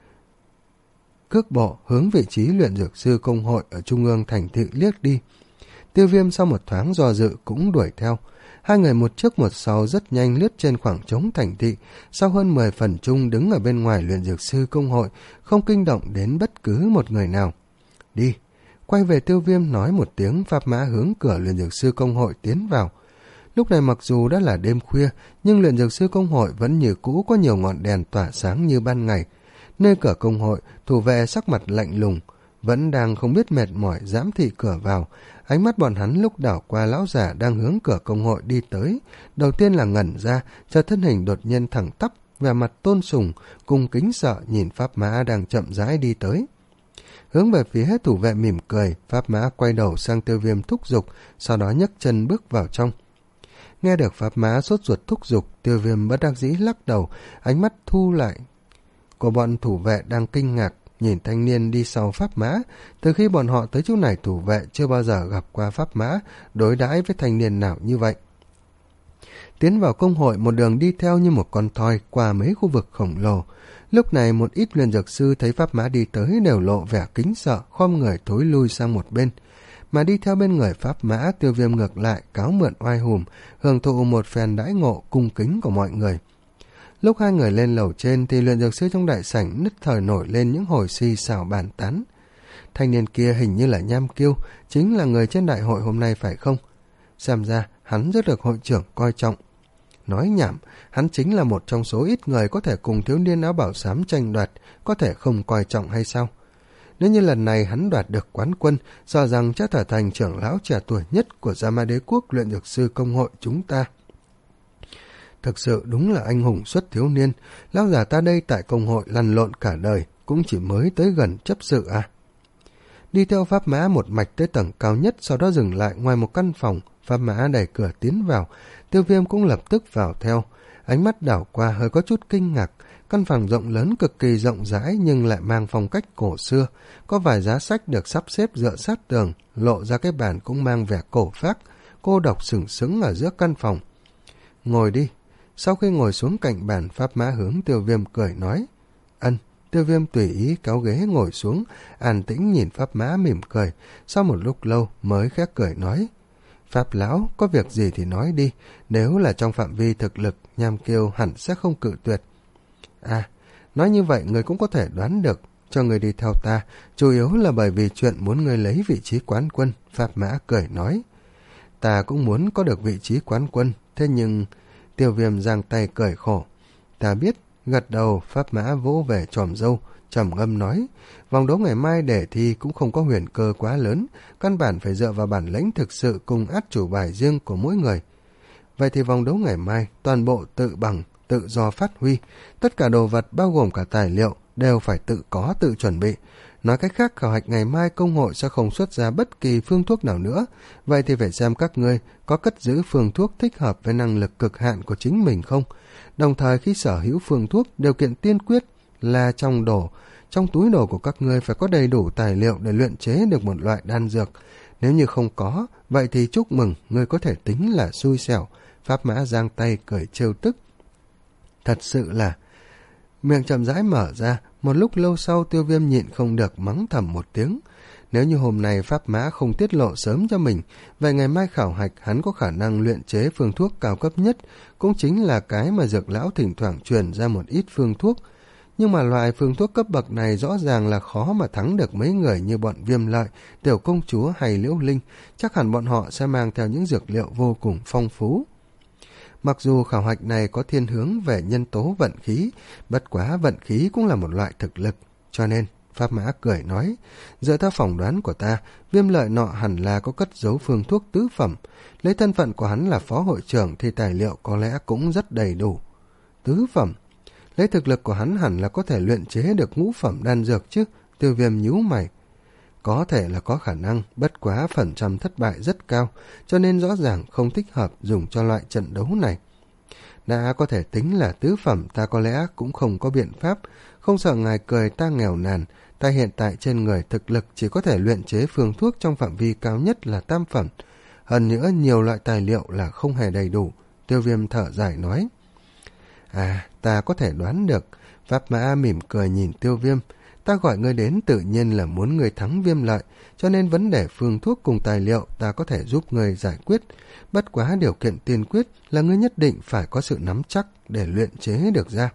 cước bộ hướng vị trí Luyện Dược Sư Công hội ở trung ương thành thị liếc đi. Tiêu Viêm sau một thoáng do dự cũng đuổi theo. Hai người một trước một sau rất nhanh lướt trên khoảng trống thành thị, sau hơn mười phần chung đứng ở bên ngoài Luyện Dược Sư Công hội, không kinh động đến bất cứ một người nào. Đi. Quay về Tiêu Viêm nói một tiếng, Pháp Mã hướng cửa Luyện Dược Sư Công hội tiến vào. Lúc này mặc dù đã là đêm khuya, nhưng Luyện Dược Sư Công hội vẫn như cũ có nhiều ngọn đèn tỏa sáng như ban ngày. Nơi cửa công hội, thủ vệ sắc mặt lạnh lùng, vẫn đang không biết mệt mỏi giám thị cửa vào. Ánh mắt bọn hắn lúc đảo qua lão giả đang hướng cửa công hội đi tới. Đầu tiên là ngẩn ra, chợt thân hình đột nhiên thẳng tắp, vẻ mặt tôn sùng, cùng kính sợ nhìn Pháp Mã đang chậm rãi đi tới. Hướng về phía thủ vệ mỉm cười, Pháp Mã quay đầu sang Tiêu Viêm thúc giục, sau đó nhấc chân bước vào trong. Nghe được Pháp Mã sốt ruột thúc giục, Tiêu Viêm bất đắc dĩ lắc đầu, ánh mắt thu lại của bọn thủ vệ đang kinh ngạc, nhìn thanh niên đi sau pháp mã. Từ khi bọn họ tới chỗ này thủ vệ chưa bao giờ gặp qua pháp mã đối đãi với thanh niên nào như vậy. Tiến vào công hội, một đường đi theo như một con thoi qua mấy khu vực khổng lồ. Lúc này một ít luyện dược sư thấy pháp mã đi tới đều lộ vẻ kính sợ, khom người thối lui sang một bên. Mà đi theo bên người pháp mã, Tiêu Viêm ngược lại cáo mượn oai hùm, hưởng thụ một phen đãi ngộ cung kính của mọi người. Lúc hai người lên lầu trên thì luyện dược sư trong đại sảnh nứt thời nổi lên những hồi xì xào bàn tán. Thanh niên kia hình như là Nham Kiêu, chính là người trên đại hội hôm nay phải không? Xem ra hắn rất được hội trưởng coi trọng. Nói nhảm, hắn chính là một trong số ít người có thể cùng thiếu niên áo bảo xám tranh đoạt, có thể không coi trọng hay sao? Nếu như lần này hắn đoạt được quán quân, sợ rằng chắc trở thành trưởng lão trẻ tuổi nhất của Gia Ma Đế Quốc luyện dược sư công hội chúng ta. Thực sự đúng là anh hùng xuất thiếu niên, lão già ta đây tại công hội lăn lộn cả đời, cũng chỉ mới tới gần chấp sự à. Đi theo pháp mã một mạch tới tầng cao nhất, sau đó dừng lại ngoài một căn phòng, pháp mã đẩy cửa tiến vào, Tiêu Viêm cũng lập tức vào theo. Ánh mắt đảo qua hơi có chút kinh ngạc, căn phòng rộng lớn cực kỳ rộng rãi nhưng lại mang phong cách cổ xưa, có vài giá sách được sắp xếp dựa sát tường, lộ ra cái bàn cũng mang vẻ cổ phác, cô độc sừng sững ở giữa căn phòng. Ngồi đi. Sau khi ngồi xuống cạnh bàn, pháp mã hướng Tiêu Viêm cười nói. Ân. Tiêu Viêm tùy ý kéo ghế ngồi xuống, an tĩnh nhìn pháp mã mỉm cười, sau một lúc lâu mới khẽ cười nói. Pháp lão, có việc gì thì nói đi, nếu là trong phạm vi thực lực, Nham Kiêu hẳn sẽ không cự tuyệt. À, nói như vậy người cũng có thể đoán được, cho người đi theo ta, chủ yếu là bởi vì chuyện muốn người lấy vị trí quán quân, Pháp mã cười nói. Ta cũng muốn có được vị trí quán quân, thế nhưng... Tiêu Viêm giang tay cười khổ. Ta biết, gật đầu, pháp mã vỗ về chòm râu, trầm ngâm nói, vòng đấu ngày mai để thi cũng không có huyền cơ quá lớn, căn bản phải dựa vào bản lĩnh thực sự cùng át chủ bài riêng của mỗi người. Vậy thì vòng đấu ngày mai, toàn bộ tự bằng, tự do phát huy, tất cả đồ vật bao gồm cả tài liệu đều phải tự có tự chuẩn bị. Nói cách khác, khảo hạch ngày mai công hội sẽ không xuất ra bất kỳ phương thuốc nào nữa, vậy thì phải xem các ngươi có cất giữ phương thuốc thích hợp với năng lực cực hạn của chính mình không. Đồng thời khi sở hữu phương thuốc, điều kiện tiên quyết là trong đồ, trong túi đồ của các ngươi phải có đầy đủ tài liệu để luyện chế được một loại đan dược. Nếu như không có, vậy thì chúc mừng, ngươi có thể tính là xui xẻo. Pháp mã giang tay cười trêu tức. Thật sự là... Miệng chậm rãi mở ra, một lúc lâu sau Tiêu Viêm nhịn không được mắng thầm một tiếng. Nếu như hôm nay pháp mã không tiết lộ sớm cho mình, vậy ngày mai khảo hạch hắn có khả năng luyện chế phương thuốc cao cấp nhất, cũng chính là cái mà dược lão thỉnh thoảng truyền ra một ít phương thuốc. Nhưng mà loại phương thuốc cấp bậc này rõ ràng là khó mà thắng được mấy người như bọn Viêm Lợi, Tiểu Công Chúa hay Liễu Linh, chắc hẳn bọn họ sẽ mang theo những dược liệu vô cùng phong phú. Mặc dù khảo hạch này có thiên hướng về nhân tố vận khí, bất quá vận khí cũng là một loại thực lực, cho nên Pháp mã cười nói, dựa theo phỏng đoán của ta, Viêm Lợi nọ hẳn là có cất giấu phương thuốc tứ phẩm, lấy thân phận của hắn là phó hội trưởng thì tài liệu có lẽ cũng rất đầy đủ. Tứ phẩm, lấy thực lực của hắn hẳn là có thể luyện chế được ngũ phẩm đan dược chứ. Tiêu Viêm nhíu mày. Có thể là có khả năng, bất quá phần trăm thất bại rất cao, cho nên rõ ràng không thích hợp dùng cho loại trận đấu này. Đã có thể tính là tứ phẩm, ta có lẽ cũng không có biện pháp, không sợ ngài cười ta nghèo nàn, ta hiện tại trên người thực lực chỉ có thể luyện chế phương thuốc trong phạm vi cao nhất là tam phẩm, hơn nữa nhiều loại tài liệu là không hề đầy đủ. Tiêu Viêm thở dài nói. À, ta có thể đoán được. Pháp mã mỉm cười nhìn Tiêu Viêm. Ta gọi ngươi đến tự nhiên là muốn ngươi thắng Viêm Lợi, cho nên vấn đề phương thuốc cùng tài liệu ta có thể giúp ngươi giải quyết. Bất quá điều kiện tiên quyết là ngươi nhất định phải có sự nắm chắc để luyện chế được ra.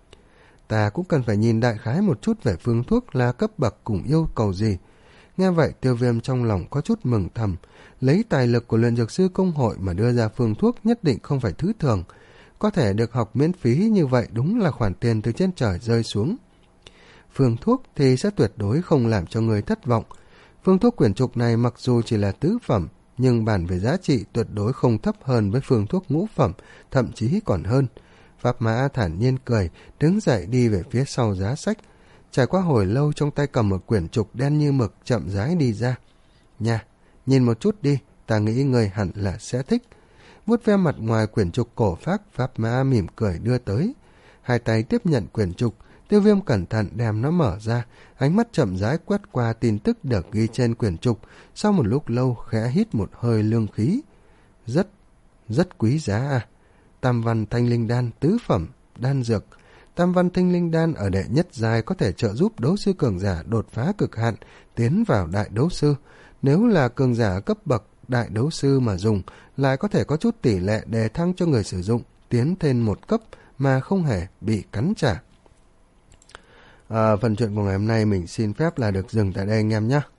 Ta cũng cần phải nhìn đại khái một chút về phương thuốc là cấp bậc cùng yêu cầu gì. Nghe vậy Tiêu Viêm trong lòng có chút mừng thầm, lấy tài lực của luyện dược sư công hội mà đưa ra phương thuốc nhất định không phải thứ thường. Có thể được học miễn phí như vậy đúng là khoản tiền từ trên trời rơi xuống. Phương thuốc thì sẽ tuyệt đối không làm cho người thất vọng. Phương thuốc quyển trục này mặc dù chỉ là tứ phẩm, nhưng bản về giá trị tuyệt đối không thấp hơn với phương thuốc ngũ phẩm, thậm chí còn hơn. Pháp mã thản nhiên cười, đứng dậy đi về phía sau giá sách. Trải qua hồi lâu trong tay cầm một quyển trục đen như mực chậm rãi đi ra. Nha, nhìn một chút đi, ta nghĩ người hẳn là sẽ thích. Vuốt ve mặt ngoài quyển trục cổ phác, Pháp mã mỉm cười đưa tới. Hai tay tiếp nhận quyển trục, Tiêu Viêm cẩn thận đem nó mở ra, ánh mắt chậm rãi quét qua tin tức được ghi trên quyển trục, sau một lúc lâu khẽ hít một hơi lương khí. Rất, rất quý giá à. Tam văn thanh linh đan tứ phẩm, đan dược. Tam văn thanh linh đan ở đệ nhất giai có thể trợ giúp đấu sư cường giả đột phá cực hạn, tiến vào đại đấu sư. Nếu là cường giả cấp bậc đại đấu sư mà dùng, lại có thể có chút tỷ lệ đề thăng cho người sử dụng, tiến thêm một cấp mà không hề bị cắn trả. À, phần chuyện của ngày hôm nay mình xin phép là được dừng tại đây anh em nhé.